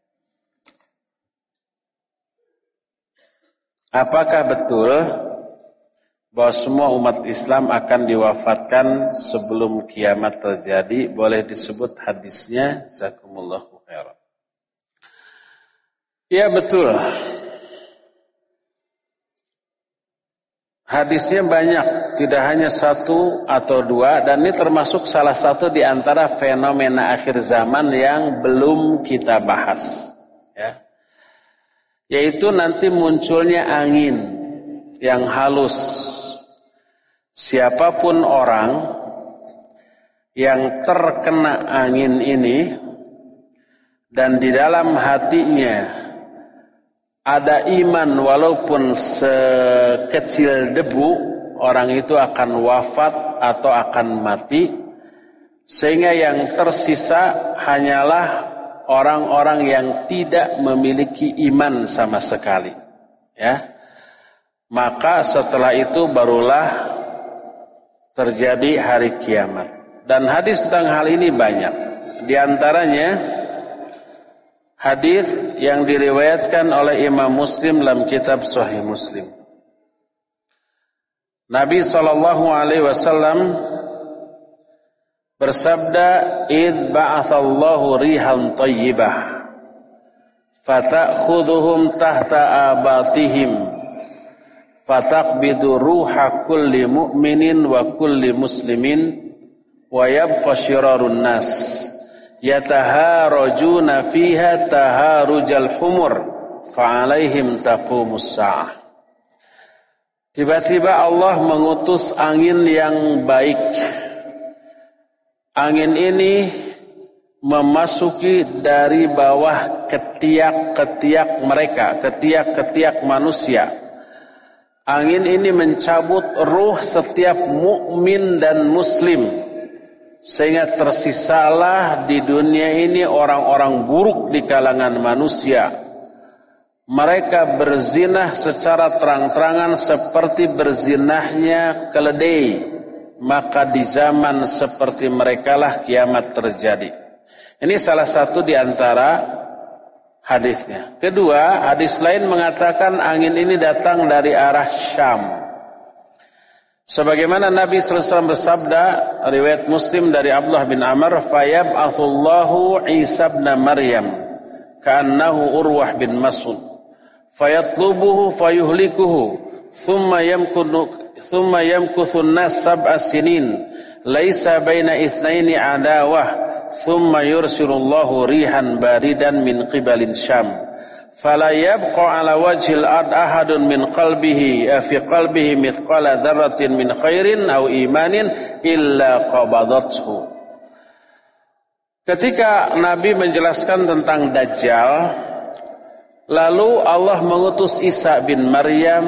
Apakah betul bahwa semua umat Islam akan diwafatkan sebelum kiamat terjadi? Boleh disebut hadisnya? Jazakumullahu khairan. Ya, betul. Hadisnya banyak, tidak hanya satu atau dua, dan ini termasuk salah satu di antara fenomena akhir zaman yang belum kita bahas. Ya. Yaitu nanti munculnya angin yang halus. Siapapun orang yang terkena angin ini dan di dalam hatinya ada iman walaupun sekecil debu, orang itu akan wafat atau akan mati, sehingga yang tersisa hanyalah orang-orang yang tidak memiliki iman sama sekali. Ya, maka setelah itu barulah terjadi hari kiamat. Dan hadis tentang hal ini banyak. Di antaranya hadis yang diriwayatkan oleh Imam Muslim dalam kitab Sahih Muslim. Nabi sallallahu alaihi wasallam bersabda, "Id ba'atsallahu rihan thayyibah fata'khudhuhum tahta abatihim fataqbidu ruha kulli mu'minin wa kulli muslimin wa yabqa syirarun nas yataharajuna fiha taharujal humur fa'alaihim taqumus sa'ah." Tiba-tiba Allah mengutus angin yang baik. Angin ini memasuki dari bawah ketiak-ketiak mereka, ketiak-ketiak manusia. Angin ini mencabut ruh setiap mukmin dan muslim, sehingga tersisalah di dunia ini orang-orang buruk di kalangan manusia. Mereka berzinah secara terang-terangan seperti berzinahnya keledai. Maka di zaman seperti merekalah kiamat terjadi. Ini salah satu di antara hadisnya. Kedua, hadis lain mengatakan angin ini datang dari arah Syam. Sebagaimana Nabi sallallahu alaihi wasallam bersabda, riwayat Muslim dari Abdullah bin Amr, "Fayab'atsullahu Isa ibn Maryam ka'annahu Urwah bin Mas'ud, fayatlubuhu fayuhlikuhu, thumma yamkunu thumma yamkuthun nas sab'a sinin laisa baina itsnaini adawah thumma yursilullahu rihan baridan min qibalin syam fala yabqa ala wajhil ard ahadun min qalbihi fi qalbihi mithqala dzarratin min khairin aw imanin illa qabadathu. Ketika Nabi menjelaskan tentang Dajjal, lalu Allah mengutus Isa bin Maryam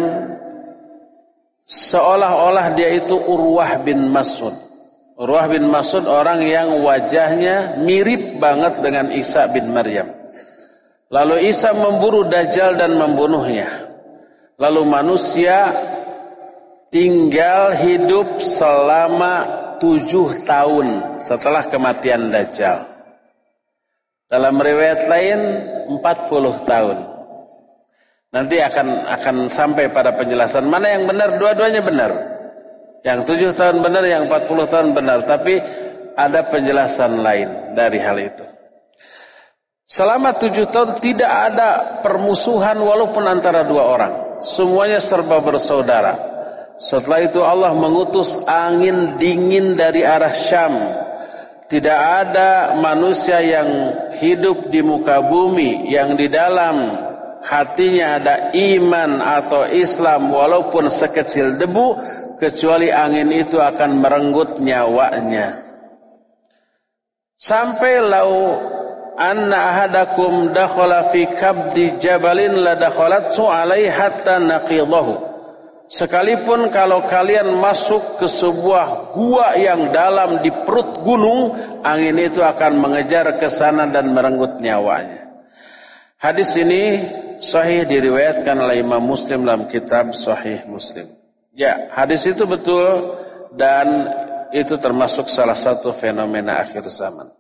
seolah-olah dia itu Urwah bin Mas'ud. Urwah bin Mas'ud orang yang wajahnya mirip banget dengan Isa bin Maryam. Lalu Isa memburu Dajjal dan membunuhnya. Lalu manusia tinggal hidup selama tujuh tahun setelah kematian Dajjal. Dalam riwayat lain empat puluh tahun. Nanti akan akan sampai pada penjelasan mana yang benar, dua-duanya benar. Yang tujuh tahun benar, yang empat puluh tahun benar. Tapi ada penjelasan lain dari hal itu. Selama tujuh tahun tidak ada permusuhan walaupun antara dua orang. Semuanya serba bersaudara. Setelah itu Allah mengutus angin dingin dari arah Syam. Tidak ada manusia yang hidup di muka bumi yang di dalam hatinya ada iman atau Islam walaupun sekecil debu, kecuali angin itu akan merenggut nyawanya. Sampai lau anna ahadakum dakhala fi kabdi jabalin la dakhalatu alaihi hatta naqidahu. Sekalipun kalau kalian masuk ke sebuah gua yang dalam di perut gunung, angin itu akan mengejar ke sana dan merenggut nyawanya. Hadis ini sahih diriwayatkan oleh Imam Muslim dalam kitab Sahih Muslim. Ya, hadis itu betul dan itu termasuk salah satu fenomena akhir zaman.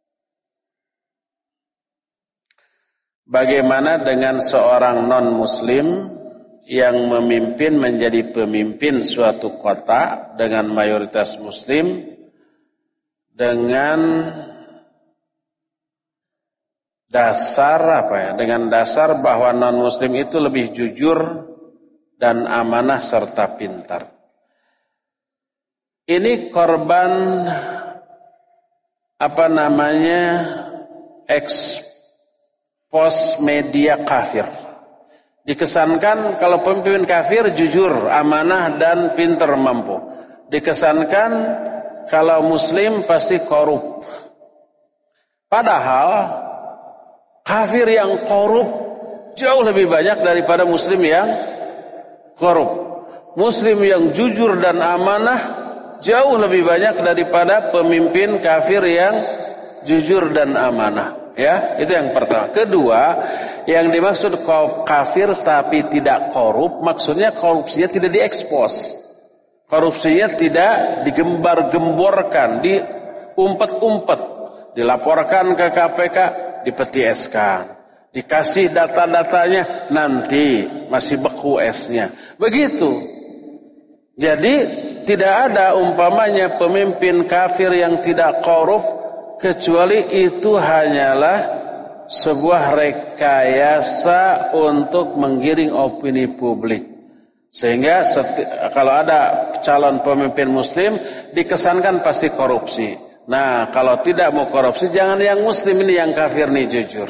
Bagaimana dengan seorang non-muslim yang memimpin menjadi pemimpin suatu kota dengan mayoritas muslim dengan dasar apa ya? Dengan dasar bahwa non-muslim itu lebih jujur dan amanah serta pintar. Ini korban apa namanya? Ekspos media kafir. Dikesankan kalau pemimpin kafir jujur, amanah dan pintar mampu. Dikesankan kalau muslim pasti korup. Padahal kafir yang korup jauh lebih banyak daripada muslim yang korup. Muslim yang jujur dan amanah jauh lebih banyak daripada pemimpin kafir yang jujur dan amanah. Ya, itu yang pertama. Kedua, yang dimaksud kafir tapi tidak korup, maksudnya korupsinya tidak diekspos. Korupsinya tidak digembar-gemborkan, diumpet-umpet, dilaporkan ke K P K, dipeti S K. Dikasih data-datanya, nanti masih beku S-nya. Begitu. Jadi tidak ada umpamanya pemimpin kafir yang tidak korup, kecuali itu hanyalah sebuah rekayasa untuk menggiring opini publik. Sehingga kalau ada calon pemimpin muslim dikesankan pasti korupsi. Nah, kalau tidak mau korupsi jangan yang muslim ini, yang kafir nih jujur.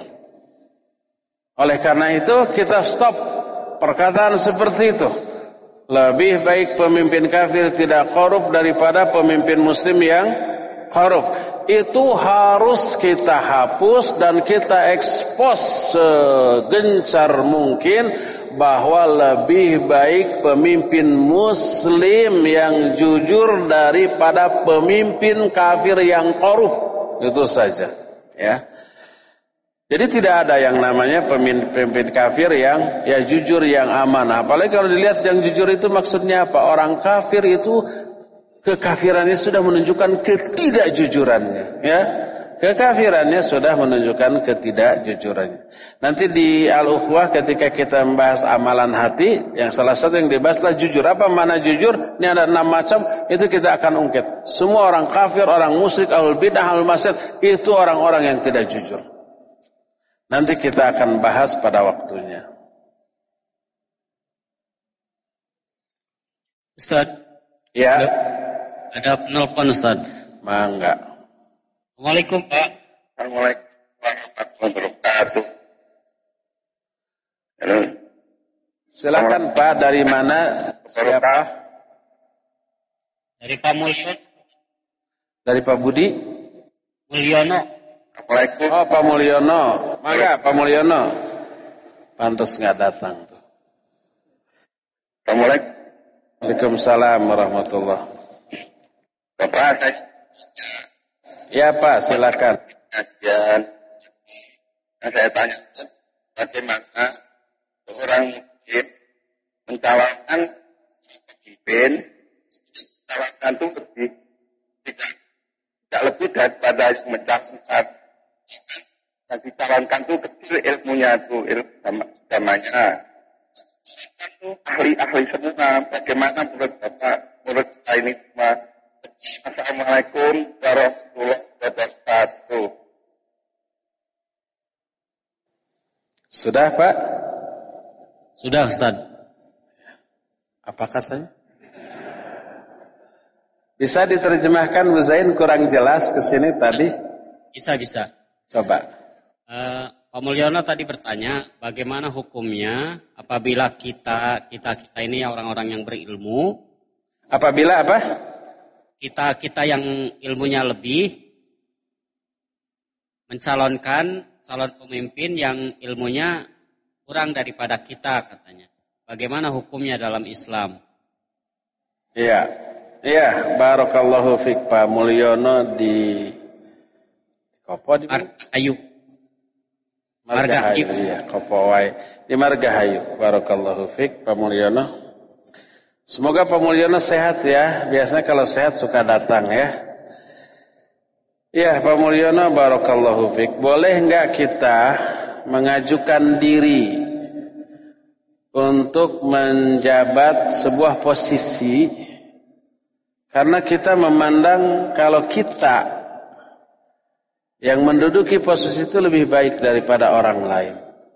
Oleh karena itu kita stop perkataan seperti itu. Lebih baik pemimpin kafir tidak korup daripada pemimpin muslim yang korup. Itu harus kita hapus dan kita ekspos segencar mungkin bahwa lebih baik pemimpin muslim yang jujur daripada pemimpin kafir yang korup. Itu saja, ya. Jadi tidak ada yang namanya pemimpin kafir yang ya jujur, yang amanah. Apalagi kalau dilihat yang jujur itu maksudnya apa? Orang kafir itu kekafirannya sudah menunjukkan ketidakjujurannya, ya. Kekafirannya sudah menunjukkan ketidakjujurannya. Nanti di Al-Ukhwah ketika kita membahas amalan hati, yang salah satu yang dibahaslah jujur. Apa mana jujur? Ini ada enam macam, itu kita akan ungkit. Semua orang kafir, orang musyrik, ahlul bidah, ahlul maksiat, itu orang-orang yang tidak jujur. Nanti kita akan bahas pada waktunya. Ustaz. Ya. Ada, ada penelpon Ustaz. Mangga. Assalamualaikum Pak. Assalamualaikum warahmatullahi wabarakatuh. Halo. Silakan Pak, dari mana? Siapa? Dari Pak Mulyono. Dari Pak Budi? Mulyono. Assalamualaikum. Oh, Pak Mulyono. Mangga, Pak Mulyono. Pantas nggak datang tuh. Assalamualaikum. Waalaikumsalam warahmatullahi. Bapak, saya Ya Pak, silakan. kajian. Nah, saya tanya, bagaimana seorang muslim mencalonkan pemimpin, mencalonkan itu lebih tidak, tidak lebih daripada mencalonkan. Dan dicalonkan itu kecil ilmunya itu, ilmu agamanya. Itu ahli-ahli semua. Bagaimana menurut Bapak, menurut saya ini semua. Assalamualaikum warahmatullahi wabarakatuh. Sudah Pak? Sudah Ustaz. Apa katanya? Bisa diterjemahkan Bu Zain, kurang jelas ke sini tadi? Bisa bisa. Coba. Uh, Pak Mulyono tadi bertanya bagaimana hukumnya apabila kita kita kita ini orang-orang yang berilmu. Apabila apa? Kita kita yang ilmunya lebih mencalonkan calon pemimpin yang ilmunya kurang daripada kita katanya. Bagaimana hukumnya dalam Islam? Iya. Iya, barakallahu fiik Pak Mulyono di Kopo di Margahayu. Margahayu, iya, Kopo wae. Di Margahayu. Barakallahu fiik Pak Mulyono. Semoga Pak Mulyono sehat ya. Biasanya kalau sehat suka datang ya. Ya Pak Mulyono, barakallahu fiik. Boleh enggak kita mengajukan diri untuk menjabat sebuah posisi karena kita memandang kalau kita yang menduduki posisi itu lebih baik daripada orang lain.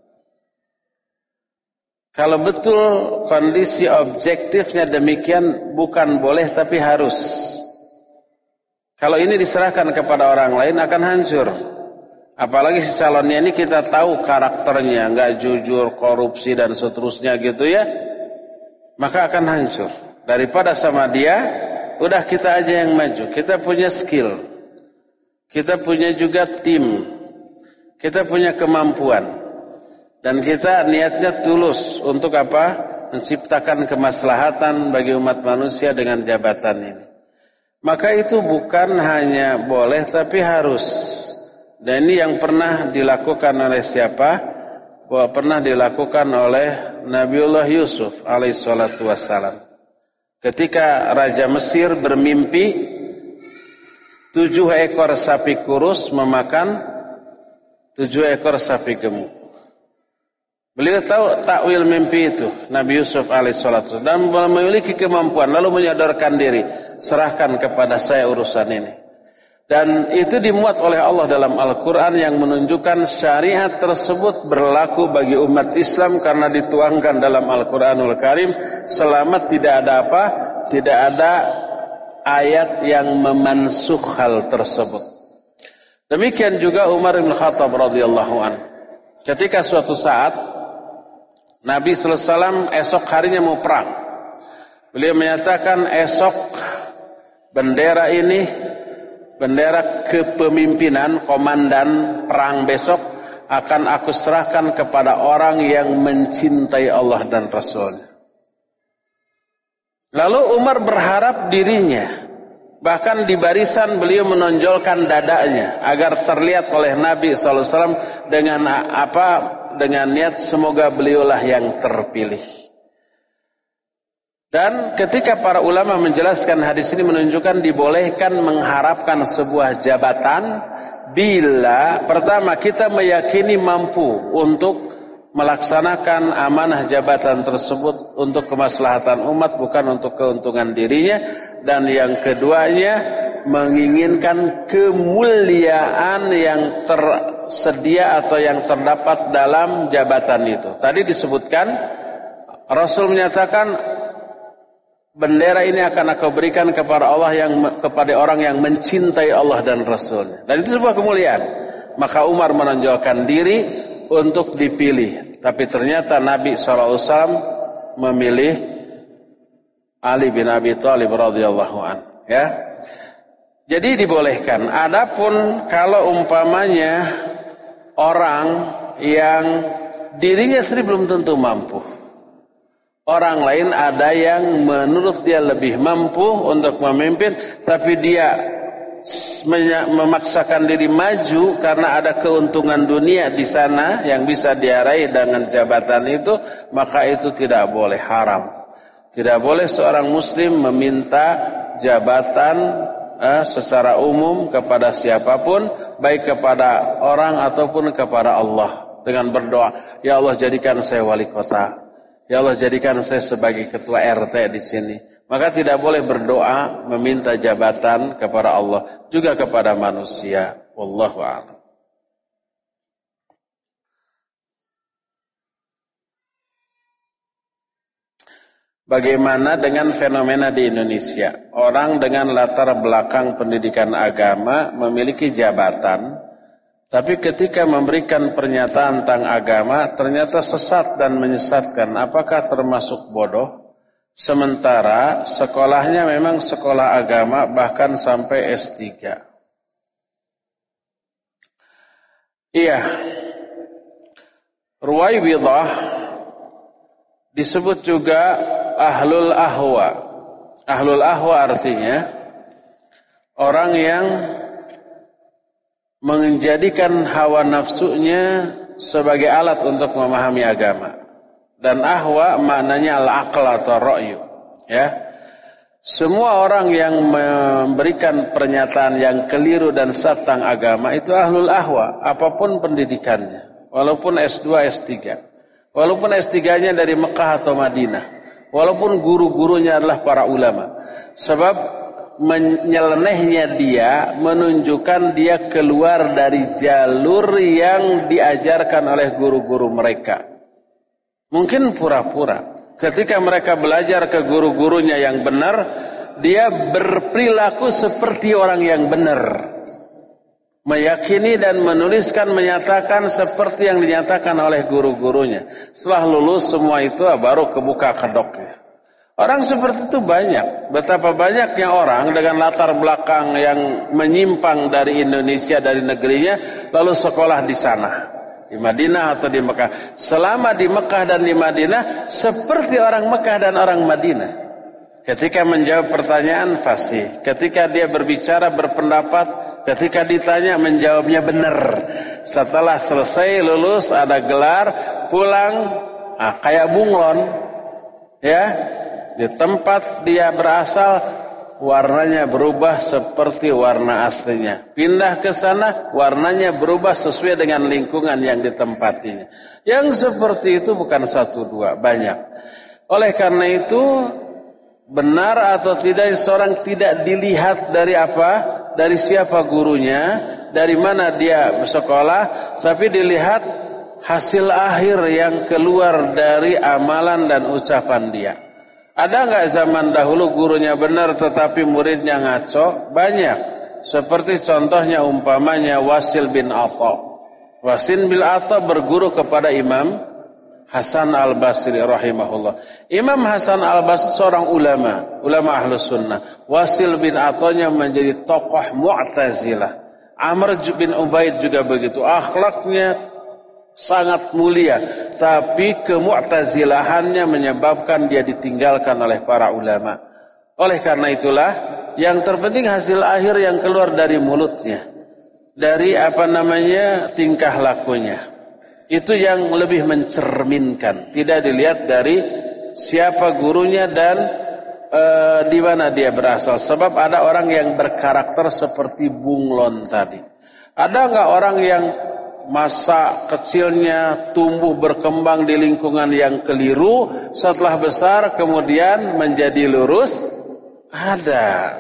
Kalau betul kondisi objektifnya demikian, bukan boleh tapi harus. Kalau ini diserahkan kepada orang lain akan hancur. Apalagi si calonnya ini kita tahu karakternya, nggak jujur, korupsi dan seterusnya gitu ya, maka akan hancur. Daripada sama dia, udah kita aja yang maju. Kita punya skill, kita punya juga tim, kita punya kemampuan. Dan kita niatnya tulus untuk apa? Menciptakan kemaslahatan bagi umat manusia dengan jabatan ini. Maka itu bukan hanya boleh tapi harus. Dan ini yang pernah dilakukan oleh siapa? Bahwa pernah dilakukan oleh Nabiullah Yusuf alaihissalatu wassalam. Ketika Raja Mesir bermimpi tujuh ekor sapi kurus memakan tujuh ekor sapi gemuk. Beliau tahu takwil mimpi itu, Nabi Yusuf alaihissalatu dan memiliki kemampuan, lalu menyodorkan diri, serahkan kepada saya urusan ini. Dan itu dimuat oleh Allah dalam Al-Quran yang menunjukkan syariat tersebut berlaku bagi umat Islam karena dituangkan dalam Al-Quranul Karim selama tidak ada apa? Tidak ada ayat yang memansuh hal tersebut. Demikian juga Umar bin Khattab radhiyallahu anhu. Ketika suatu saat Nabi sallallahu alaihi wasallam esok harinya mau perang. Beliau menyatakan esok bendera ini, bendera kepemimpinan, komandan perang besok akan aku serahkan kepada orang yang mencintai Allah dan Rasul. Lalu Umar berharap dirinya, bahkan di barisan beliau menonjolkan dadanya agar terlihat oleh Nabi sallallahu alaihi wasallam dengan apa? Dengan niat semoga beliaulah yang terpilih. Dan ketika para ulama menjelaskan hadis ini menunjukkan dibolehkan mengharapkan sebuah jabatan bila pertama kita meyakini mampu untuk melaksanakan amanah jabatan tersebut untuk kemaslahatan umat bukan untuk keuntungan dirinya, dan yang keduanya menginginkan kemuliaan yang tersedia atau yang terdapat dalam jabatan itu. Tadi disebutkan Rasul menyatakan bendera ini akan aku berikan kepada Allah yang kepada orang yang mencintai Allah dan Rasulnya. Dan itu sebuah kemuliaan. Maka Umar menonjolkan diri untuk dipilih. Tapi ternyata Nabi shallallahu alaihi wasallam memilih Ali bin Abi Thalib radhiyallahu anhu. Ya. Jadi dibolehkan. Adapun kalau umpamanya orang yang dirinya sendiri belum tentu mampu, orang lain ada yang menurut dia lebih mampu untuk memimpin, tapi dia memaksakan diri maju karena ada keuntungan dunia di sana yang bisa diarahi dengan jabatan itu, maka itu tidak boleh, haram. Tidak boleh seorang muslim meminta jabatan eh, secara umum kepada siapapun, baik kepada orang ataupun kepada Allah, dengan berdoa, ya Allah jadikan saya wali kota, ya Allah jadikan saya sebagai ketua R T di sini. Maka tidak boleh berdoa meminta jabatan kepada Allah, juga kepada manusia. Wallahu a'lam. Bagaimana dengan fenomena di Indonesia? Orang dengan latar belakang pendidikan agama memiliki jabatan, tapi ketika memberikan pernyataan tentang agama ternyata sesat dan menyesatkan. Apakah termasuk bodoh? Sementara sekolahnya memang sekolah agama bahkan sampai S tiga. Iya. Ruwaibidah disebut juga ahlul ahwa. Ahlul ahwa artinya orang yang menjadikan hawa nafsunya sebagai alat untuk memahami agama. Dan ahwa maknanya al-aql atau ra'yu. Ya. Semua orang yang memberikan pernyataan yang keliru dan sesat tentang agama itu ahlul ahwa, apapun pendidikannya. Walaupun S dua, S tiga. Walaupun S tiga-nya dari Mekah atau Madinah. Walaupun guru-gurunya adalah para ulama. Sebab menyelenehnya dia menunjukkan dia keluar dari jalur yang diajarkan oleh guru-guru mereka. Mungkin pura-pura. Ketika mereka belajar ke guru-gurunya yang benar, dia berperilaku seperti orang yang benar. Meyakini dan menuliskan, menyatakan seperti yang dinyatakan oleh guru-gurunya. Setelah lulus semua itu baru kebuka kedoknya. Orang seperti itu banyak. Betapa banyaknya orang dengan latar belakang yang menyimpang dari Indonesia, dari negerinya, lalu sekolah di sana, di Madinah atau di Mekah. Selama di Mekah dan di Madinah seperti orang Mekah dan orang Madinah. Ketika menjawab pertanyaan fasih, ketika dia berbicara berpendapat, ketika ditanya menjawabnya benar. Setelah selesai lulus ada gelar, pulang ah, kayak bunglon. Ya, di tempat dia berasal warnanya berubah seperti warna aslinya. Pindah ke sana warnanya berubah sesuai dengan lingkungan yang ditempatinya. Yang seperti itu bukan satu dua, banyak. Oleh karena itu benar atau tidak seorang tidak dilihat dari apa? Dari siapa gurunya, dari mana dia bersekolah, tapi dilihat hasil akhir yang keluar dari amalan dan ucapan dia. Ada enggak zaman dahulu gurunya benar tetapi muridnya ngaco? Banyak. Seperti contohnya umpamanya Wasil bin Atha. Wasil bin Atha berguru kepada Imam Hasan al-Basri rahimahullah. Imam Hasan al-Basri seorang ulama, ulama ahlus sunnah. Wasil bin Athanya menjadi tokoh Mu'tazilah. Amr bin Ubaid juga begitu. Akhlaknya sangat mulia, tapi kemu'tazilahannya menyebabkan dia ditinggalkan oleh para ulama. Oleh karena itulah yang terpenting hasil akhir yang keluar dari mulutnya, dari apa namanya tingkah lakunya. Itu yang lebih mencerminkan, tidak dilihat dari siapa gurunya dan e, di mana dia berasal. Sebab ada orang yang berkarakter seperti bunglon tadi. Ada enggak orang yang masa kecilnya tumbuh berkembang di lingkungan yang keliru, setelah besar kemudian menjadi lurus? Ada.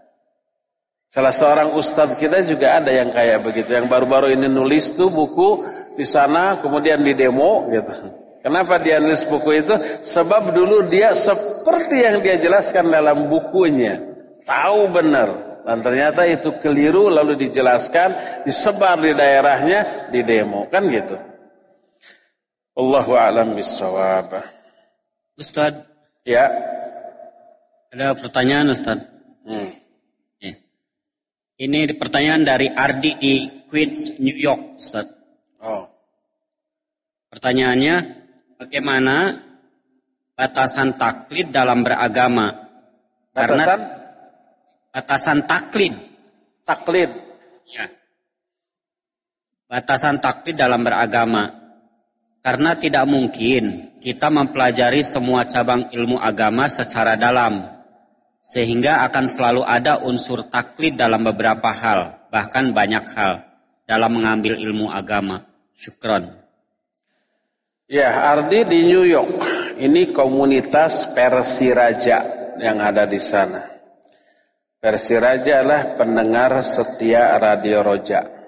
Salah seorang ustadz kita juga ada yang kayak begitu, yang baru-baru ini nulis tuh buku di sana kemudian di demo gitu. Kenapa dia nulis buku itu? Sebab dulu dia seperti yang dia jelaskan dalam bukunya. Tahu benar. Dan ternyata itu keliru lalu dijelaskan, disebar di daerahnya, didemo. Kan gitu. Allahu a'lam bishawab. Ustaz. Ya. Ada pertanyaan Ustaz. Hmm. Ya. Ini pertanyaan dari Ardi di Queens, New York Ustaz. Oh. Pertanyaannya, bagaimana batasan taklid dalam beragama? Batasan? Karena batasan taklid. Taklid. Ya. Batasan taklid dalam beragama. Karena tidak mungkin kita mempelajari semua cabang ilmu agama secara dalam. Sehingga akan selalu ada unsur taklid dalam beberapa hal. Bahkan banyak hal dalam mengambil ilmu agama. Syukron. Ya, Ardi di New York. Ini komunitas Persiraja yang ada di sana. Persiraja adalah pendengar setia Radio Roja.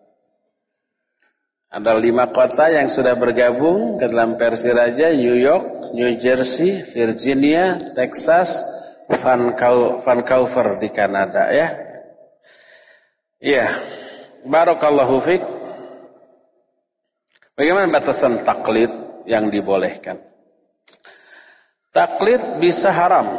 Ada lima kota yang sudah bergabung ke dalam Persiraja: New York, New Jersey, Virginia, Texas, Vancouver di Kanada, ya. Iya. Barakallahu fiik. Bagaimana batasan taklid yang dibolehkan? Taklid bisa haram,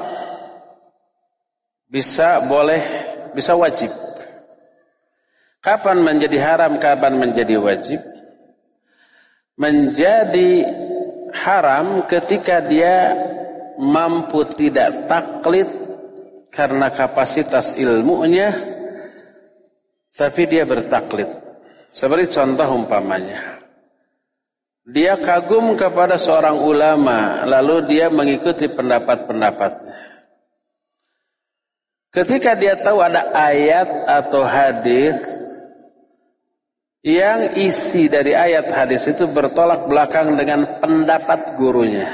bisa boleh, bisa wajib. Kapan menjadi haram, kapan menjadi wajib? Menjadi haram ketika dia mampu tidak taklid karena kapasitas ilmunya, tapi dia bertaklid. Seperti contoh umpamanya, dia kagum kepada seorang ulama, lalu dia mengikuti pendapat-pendapatnya. Ketika dia tahu ada ayat atau hadis yang isi dari ayat hadis itu bertolak belakang dengan pendapat gurunya,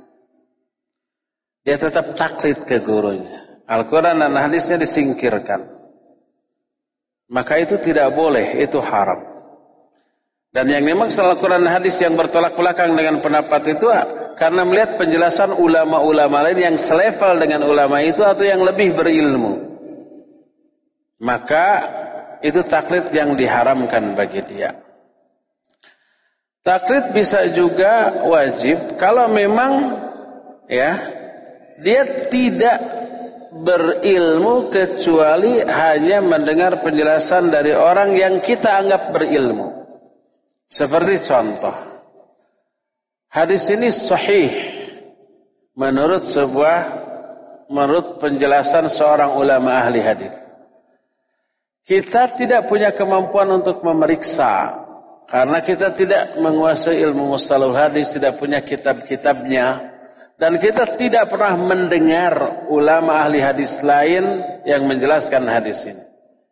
dia tetap taklid ke gurunya. Al-Quran dan hadisnya disingkirkan. Maka itu tidak boleh, itu haram. Dan yang dimaksud Al-Quran dan hadis yang bertolak belakang dengan pendapat itu karena melihat penjelasan ulama-ulama lain yang selevel dengan ulama itu atau yang lebih berilmu. Maka itu taklid yang diharamkan bagi dia. Taklid bisa juga wajib kalau memang ya dia tidak berilmu kecuali hanya mendengar penjelasan dari orang yang kita anggap berilmu. Seperti contoh, hadis ini sahih menurut sebuah menurut penjelasan seorang ulama ahli hadis. Kita tidak punya kemampuan untuk memeriksa karena kita tidak menguasai ilmu mustalahul hadis, tidak punya kitab-kitabnya, dan kita tidak pernah mendengar ulama ahli hadis lain yang menjelaskan hadis ini.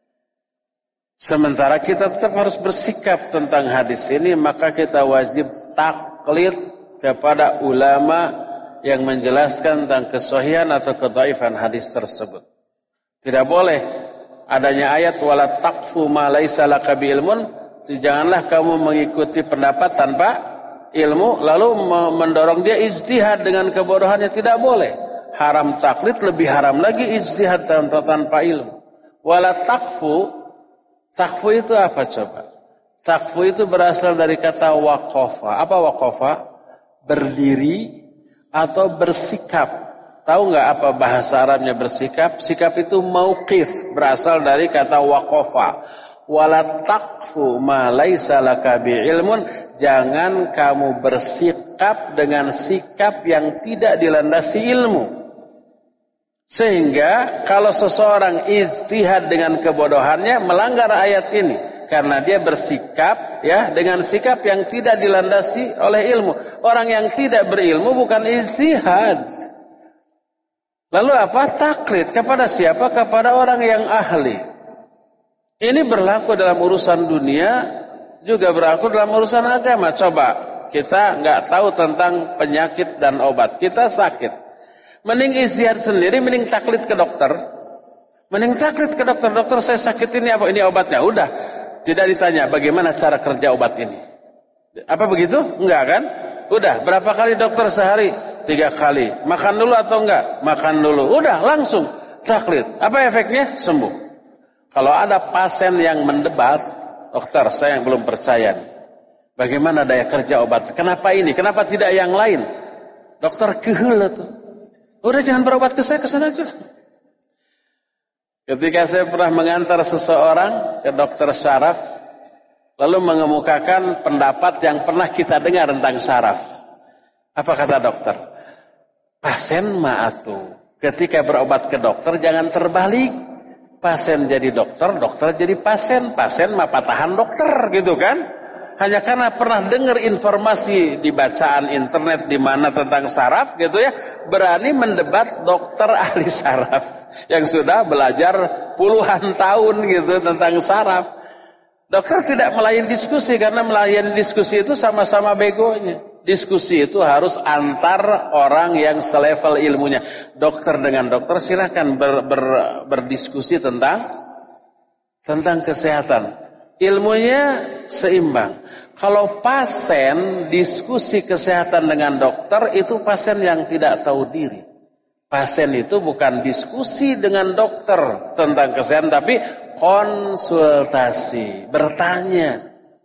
Sementara kita tetap harus bersikap tentang hadis ini, maka kita wajib taklid kepada ulama yang menjelaskan tentang kesahihan atau kedhaifan hadis tersebut. Tidak boleh adanya ayat wala taqfu ma laisa laka biilmun, janganlah kamu mengikuti pendapat tanpa ilmu lalu mendorong dia ijtihad dengan kebodohannya, tidak boleh. Haram taklid, lebih haram lagi ijtihad tanpa, tanpa ilmu. Wala taqfu, taqfu itu apa coba? Taqfu itu berasal dari kata waqafa. Apa waqafa? Berdiri atau bersikap. Tahu nggak apa bahasa Arabnya bersikap? Sikap itu mauqif, berasal dari kata waqafa. Wala taqfu ma laisa laka biilmun, jangan kamu bersikap dengan sikap yang tidak dilandasi ilmu. Sehingga kalau seseorang ijtihad dengan kebodohannya melanggar ayat ini karena dia bersikap ya dengan sikap yang tidak dilandasi oleh ilmu. Orang yang tidak berilmu bukan ijtihad. Lalu apa? Taklid kepada siapa? Kepada orang yang ahli. Ini berlaku dalam urusan dunia, juga berlaku dalam urusan agama. Coba kita nggak tahu tentang penyakit dan obat, kita sakit. Mending ijtihad sendiri, mending taklid ke dokter. Mending taklid ke dokter. Dokter, saya sakit ini apa? Ini obatnya. Udah, tidak ditanya bagaimana cara kerja obat ini. Apa begitu? Enggak kan? Udah, berapa kali dokter sehari? Tiga kali. Makan dulu atau enggak? Makan dulu. Udah, langsung taklid. Apa efeknya? Sembuh. Kalau ada pasien yang mendebat, dokter, saya yang belum percaya. Bagaimana daya kerja obat? Kenapa ini? Kenapa tidak yang lain? Dokter keheul tuh. Udah, jangan berobat ke saya, ke sana aja. Ketika saya pernah mengantar seseorang ke dokter syaraf, lalu mengemukakan pendapat yang pernah kita dengar tentang syaraf. Apa kata dokter? Pasien ma'atu. Ketika berobat ke dokter jangan terbalik. Pasien jadi dokter, dokter jadi pasien. Pasien mah patahan dokter gitu kan. Hanya karena pernah dengar informasi di bacaan internet di mana tentang syaraf gitu ya. Berani mendebat dokter ahli syaraf. Yang sudah belajar puluhan tahun gitu tentang syaraf. Dokter tidak melayani diskusi karena melayani diskusi itu sama-sama begonya. Diskusi itu harus antar orang yang selevel ilmunya. Dokter dengan dokter silakan ber, ber, berdiskusi tentang tentang kesehatan. Ilmunya seimbang. Kalau pasien diskusi kesehatan dengan dokter itu pasien yang tidak tahu diri. Pasien itu bukan diskusi dengan dokter tentang kesehatan tapi konsultasi, bertanya.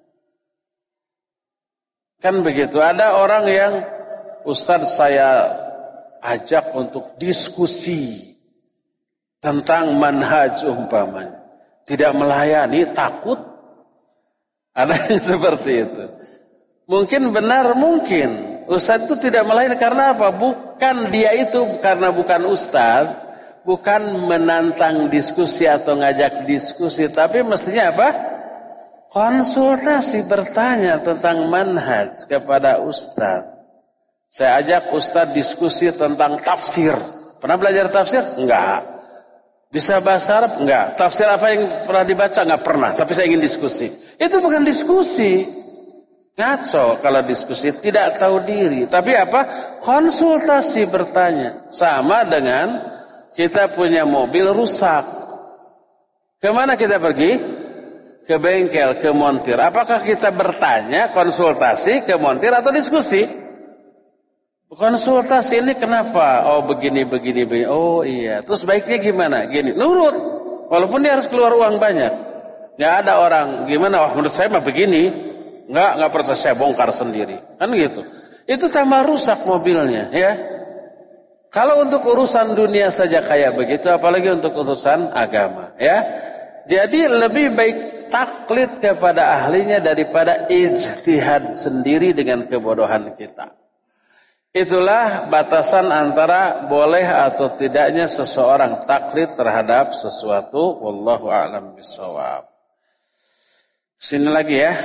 Kan begitu. Ada orang yang, Ustadz saya ajak untuk diskusi tentang manhaj umpamanya. Tidak melayani, takut. Ada yang seperti itu. Mungkin benar, mungkin. Ustadz itu tidak melayani karena apa? Bukan dia itu, karena bukan Ustadz. Bukan menantang diskusi atau ngajak diskusi, tapi mestinya apa? Konsultasi, bertanya tentang manhaj kepada ustaz. Saya ajak ustaz diskusi tentang tafsir. Pernah belajar tafsir? Enggak. Bisa bahasa Arab? Enggak. Tafsir apa yang pernah dibaca? Enggak pernah. Tapi saya ingin diskusi. Itu bukan diskusi. Ngaco kalau diskusi, tidak tahu diri. Tapi apa? Konsultasi, bertanya. Sama dengan kita punya mobil rusak. Kemana kita pergi? Ke bengkel, ke montir. Apakah kita bertanya, konsultasi, ke montir atau diskusi? Konsultasi ini kenapa? Oh begini, begini, begini. Oh iya. Terus baiknya gimana? Gini. Nurut. Walaupun dia harus keluar uang banyak. Nggak ada orang, gimana? Wah menurut saya mah begini. Nggak, nggak percaya, saya bongkar sendiri. Kan gitu. Itu tambah rusak mobilnya. Ya. Kalau untuk urusan dunia saja kayak begitu, apalagi untuk urusan agama, ya. Jadi lebih baik taklid kepada ahlinya daripada ijtihad sendiri dengan kebodohan kita. Itulah batasan antara boleh atau tidaknya seseorang taklid terhadap sesuatu. Wallahu a'lam bishawab. Sini lagi ya.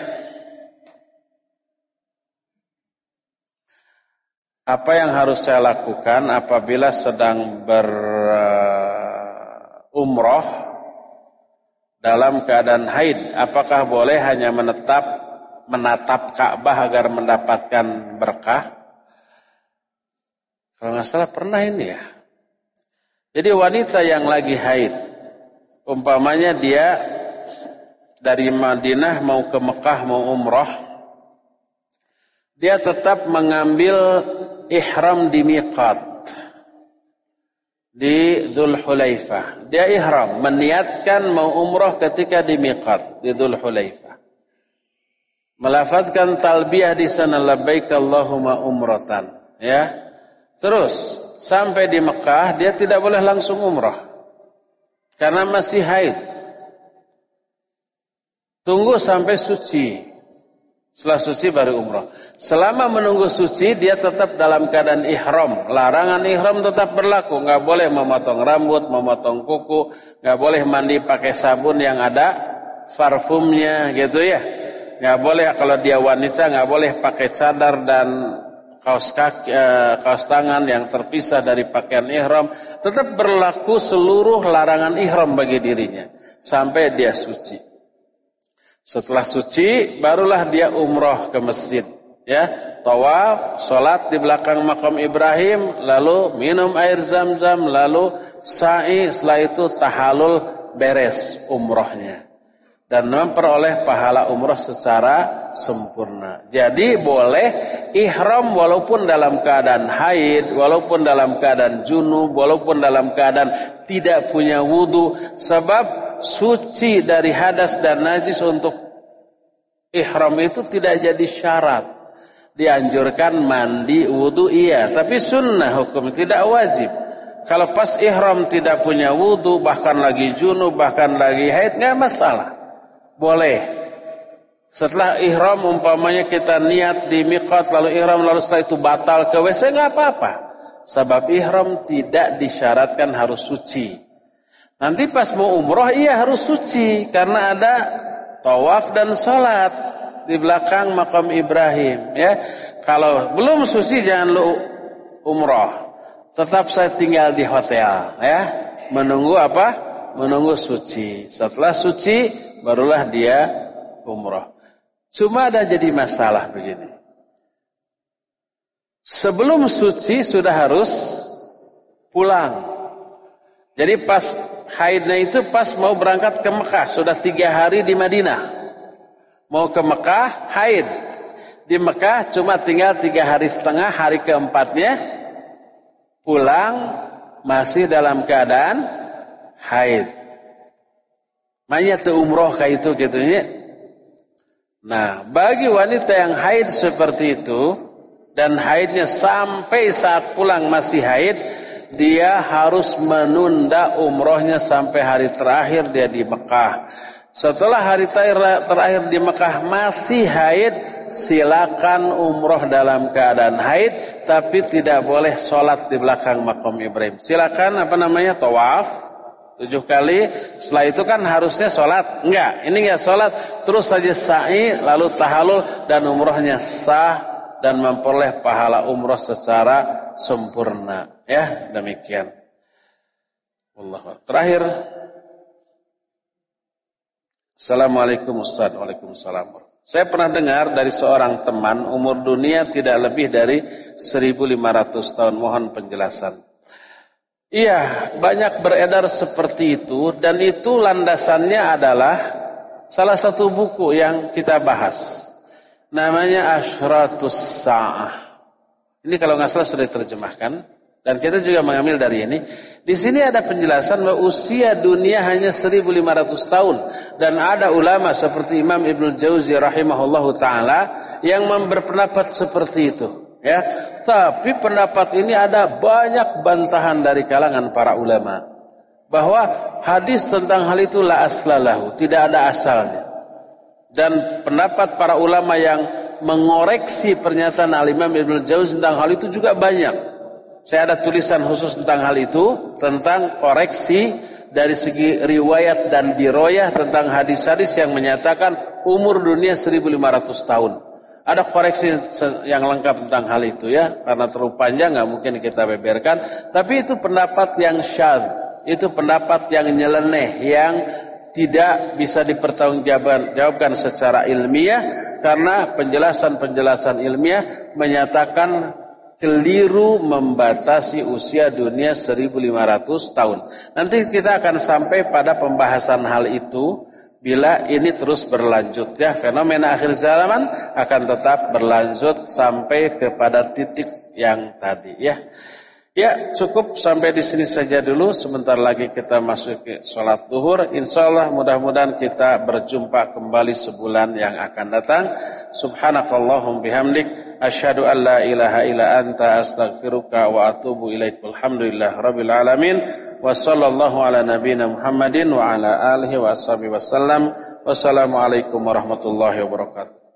Apa yang harus saya lakukan apabila sedang berumroh dalam keadaan haid? Apakah boleh hanya menetap menatap Ka'bah agar mendapatkan berkah? Kalau nggak salah pernah ini ya. Jadi wanita yang lagi haid, umpamanya dia dari Madinah mau ke Mekah mau umroh, dia tetap mengambil ihram di miqat di Dzulhulaifah. Dia ihram, meniatkan mau umrah ketika di miqat di Dzulhulaifah. Melafazkan talbiyah di sana, labbaik Allahumma umratan, ya. Terus sampai di Mekah dia tidak boleh langsung umrah karena masih haid. Tunggu sampai suci. Setelah suci baru umrah. Selama menunggu suci dia tetap dalam keadaan ihram. Larangan ihram tetap berlaku. Nggak boleh memotong rambut, memotong kuku, nggak boleh mandi pakai sabun yang ada parfumnya, gitu ya. Nggak boleh kalau dia wanita nggak boleh pakai cadar dan kaos kaki, eh, kaos tangan yang terpisah dari pakaian ihram. Tetap berlaku seluruh larangan ihram bagi dirinya sampai dia suci. Setelah suci, barulah dia umroh ke masjid. Ya, tawaf, sholat di belakang makam Ibrahim, lalu minum air zam-zam, lalu sa'i, setelah itu tahalul, beres umrohnya. dan memperoleh pahala umroh secara sempurna. Jadi boleh ihram walaupun dalam keadaan haid, walaupun dalam keadaan junub, walaupun dalam keadaan tidak punya wudu, sebab suci dari hadas dan najis untuk ihram itu tidak jadi syarat. Dianjurkan mandi, wudu iya, tapi sunnah hukum, tidak wajib. Kalau pas ihram tidak punya wudu, bahkan lagi junub, bahkan lagi haid, nggak masalah. Boleh. Setelah ihram umpamanya kita niat di miqat lalu ihram lalu setelah itu batal ke W C, nggak apa-apa. Sebab ihram tidak disyaratkan harus suci. Nanti pas mau umroh iya harus suci karena ada tawaf dan sholat di belakang makam Ibrahim. Ya, kalau belum suci jangan lu umroh. Tetap saya tinggal di hotel. Ya, menunggu apa? Menunggu suci. Setelah suci barulah dia umroh. Cuma ada jadi masalah begini. Sebelum suci sudah harus pulang. Jadi pas haidnya itu pas mau berangkat ke Mekah. Sudah tiga hari di Madinah. Mau ke Mekah, haid. Di Mekah cuma tinggal tiga hari setengah, hari keempatnya pulang masih dalam keadaan haid. Makanya tu umroh kayak itu gitunya. Nah, bagi wanita yang haid seperti itu dan haidnya sampai saat pulang masih haid, dia harus menunda umrohnya sampai hari terakhir dia di Mekah. Setelah hari terakhir di Mekah masih haid, silakan umroh dalam keadaan haid, tapi tidak boleh sholat di belakang makam Ibrahim. Silakan apa namanya tawaf tujuh kali. Setelah itu kan harusnya sholat. Enggak, ini enggak sholat. Terus saja sa'i, lalu tahalul, dan umrohnya sah dan memperoleh pahala umroh secara sempurna. Ya, demikian. Wallahu. Terakhir. Assalamualaikum Ustaz. Waalaikumsalam. Saya pernah dengar dari seorang teman umur dunia tidak lebih dari seribu lima ratus tahun. Mohon penjelasan. Iya, banyak beredar seperti itu dan itu landasannya adalah salah satu buku yang kita bahas. Namanya Asyratus Sa'ah. Ini kalau nggak salah sudah diterjemahkan dan kita juga mengambil dari ini. Di sini ada penjelasan bahwa usia dunia hanya seribu lima ratus tahun dan ada ulama seperti Imam Ibnu Jauzi rahimahullahu taala yang berpendapat seperti itu. Ya, tapi pendapat ini ada banyak bantahan dari kalangan para ulama bahwa hadis tentang hal itu la aslalahu, tidak ada asalnya. Dan pendapat para ulama yang mengoreksi pernyataan Al-Imam Ibnu Jauzi tentang hal itu juga banyak. Saya ada tulisan khusus tentang hal itu, tentang koreksi dari segi riwayat dan diroyah tentang hadis-hadis yang menyatakan umur dunia seribu lima ratus tahun. Ada koreksi yang lengkap tentang hal itu ya, karena terlalu panjang nggak mungkin kita beberkan. Tapi itu pendapat yang syadz, itu pendapat yang nyeleneh, yang tidak bisa dipertanggungjawabkan secara ilmiah, karena penjelasan-penjelasan ilmiah menyatakan keliru membatasi usia dunia seribu lima ratus tahun. Nanti kita akan sampai pada pembahasan hal itu. Bila ini terus berlanjut ya, fenomena akhir zaman akan tetap berlanjut sampai kepada titik yang tadi ya. Ya, cukup sampai di sini saja dulu. Sebentar lagi kita masuk ke sholat zuhur. Insyaallah mudah-mudahan kita berjumpa kembali sebulan yang akan datang. Subhanakallahum bihamdik asyhadu an la ilaha illa anta astaghfiruka wa atubu ilaik. Alhamdulillah rabbil alamin. Wa sallallahu ala nabiyyina Muhammadin wa ala alihi wa ashabihi wasallam. Wassalamualaikum warahmatullahi wabarakatuh.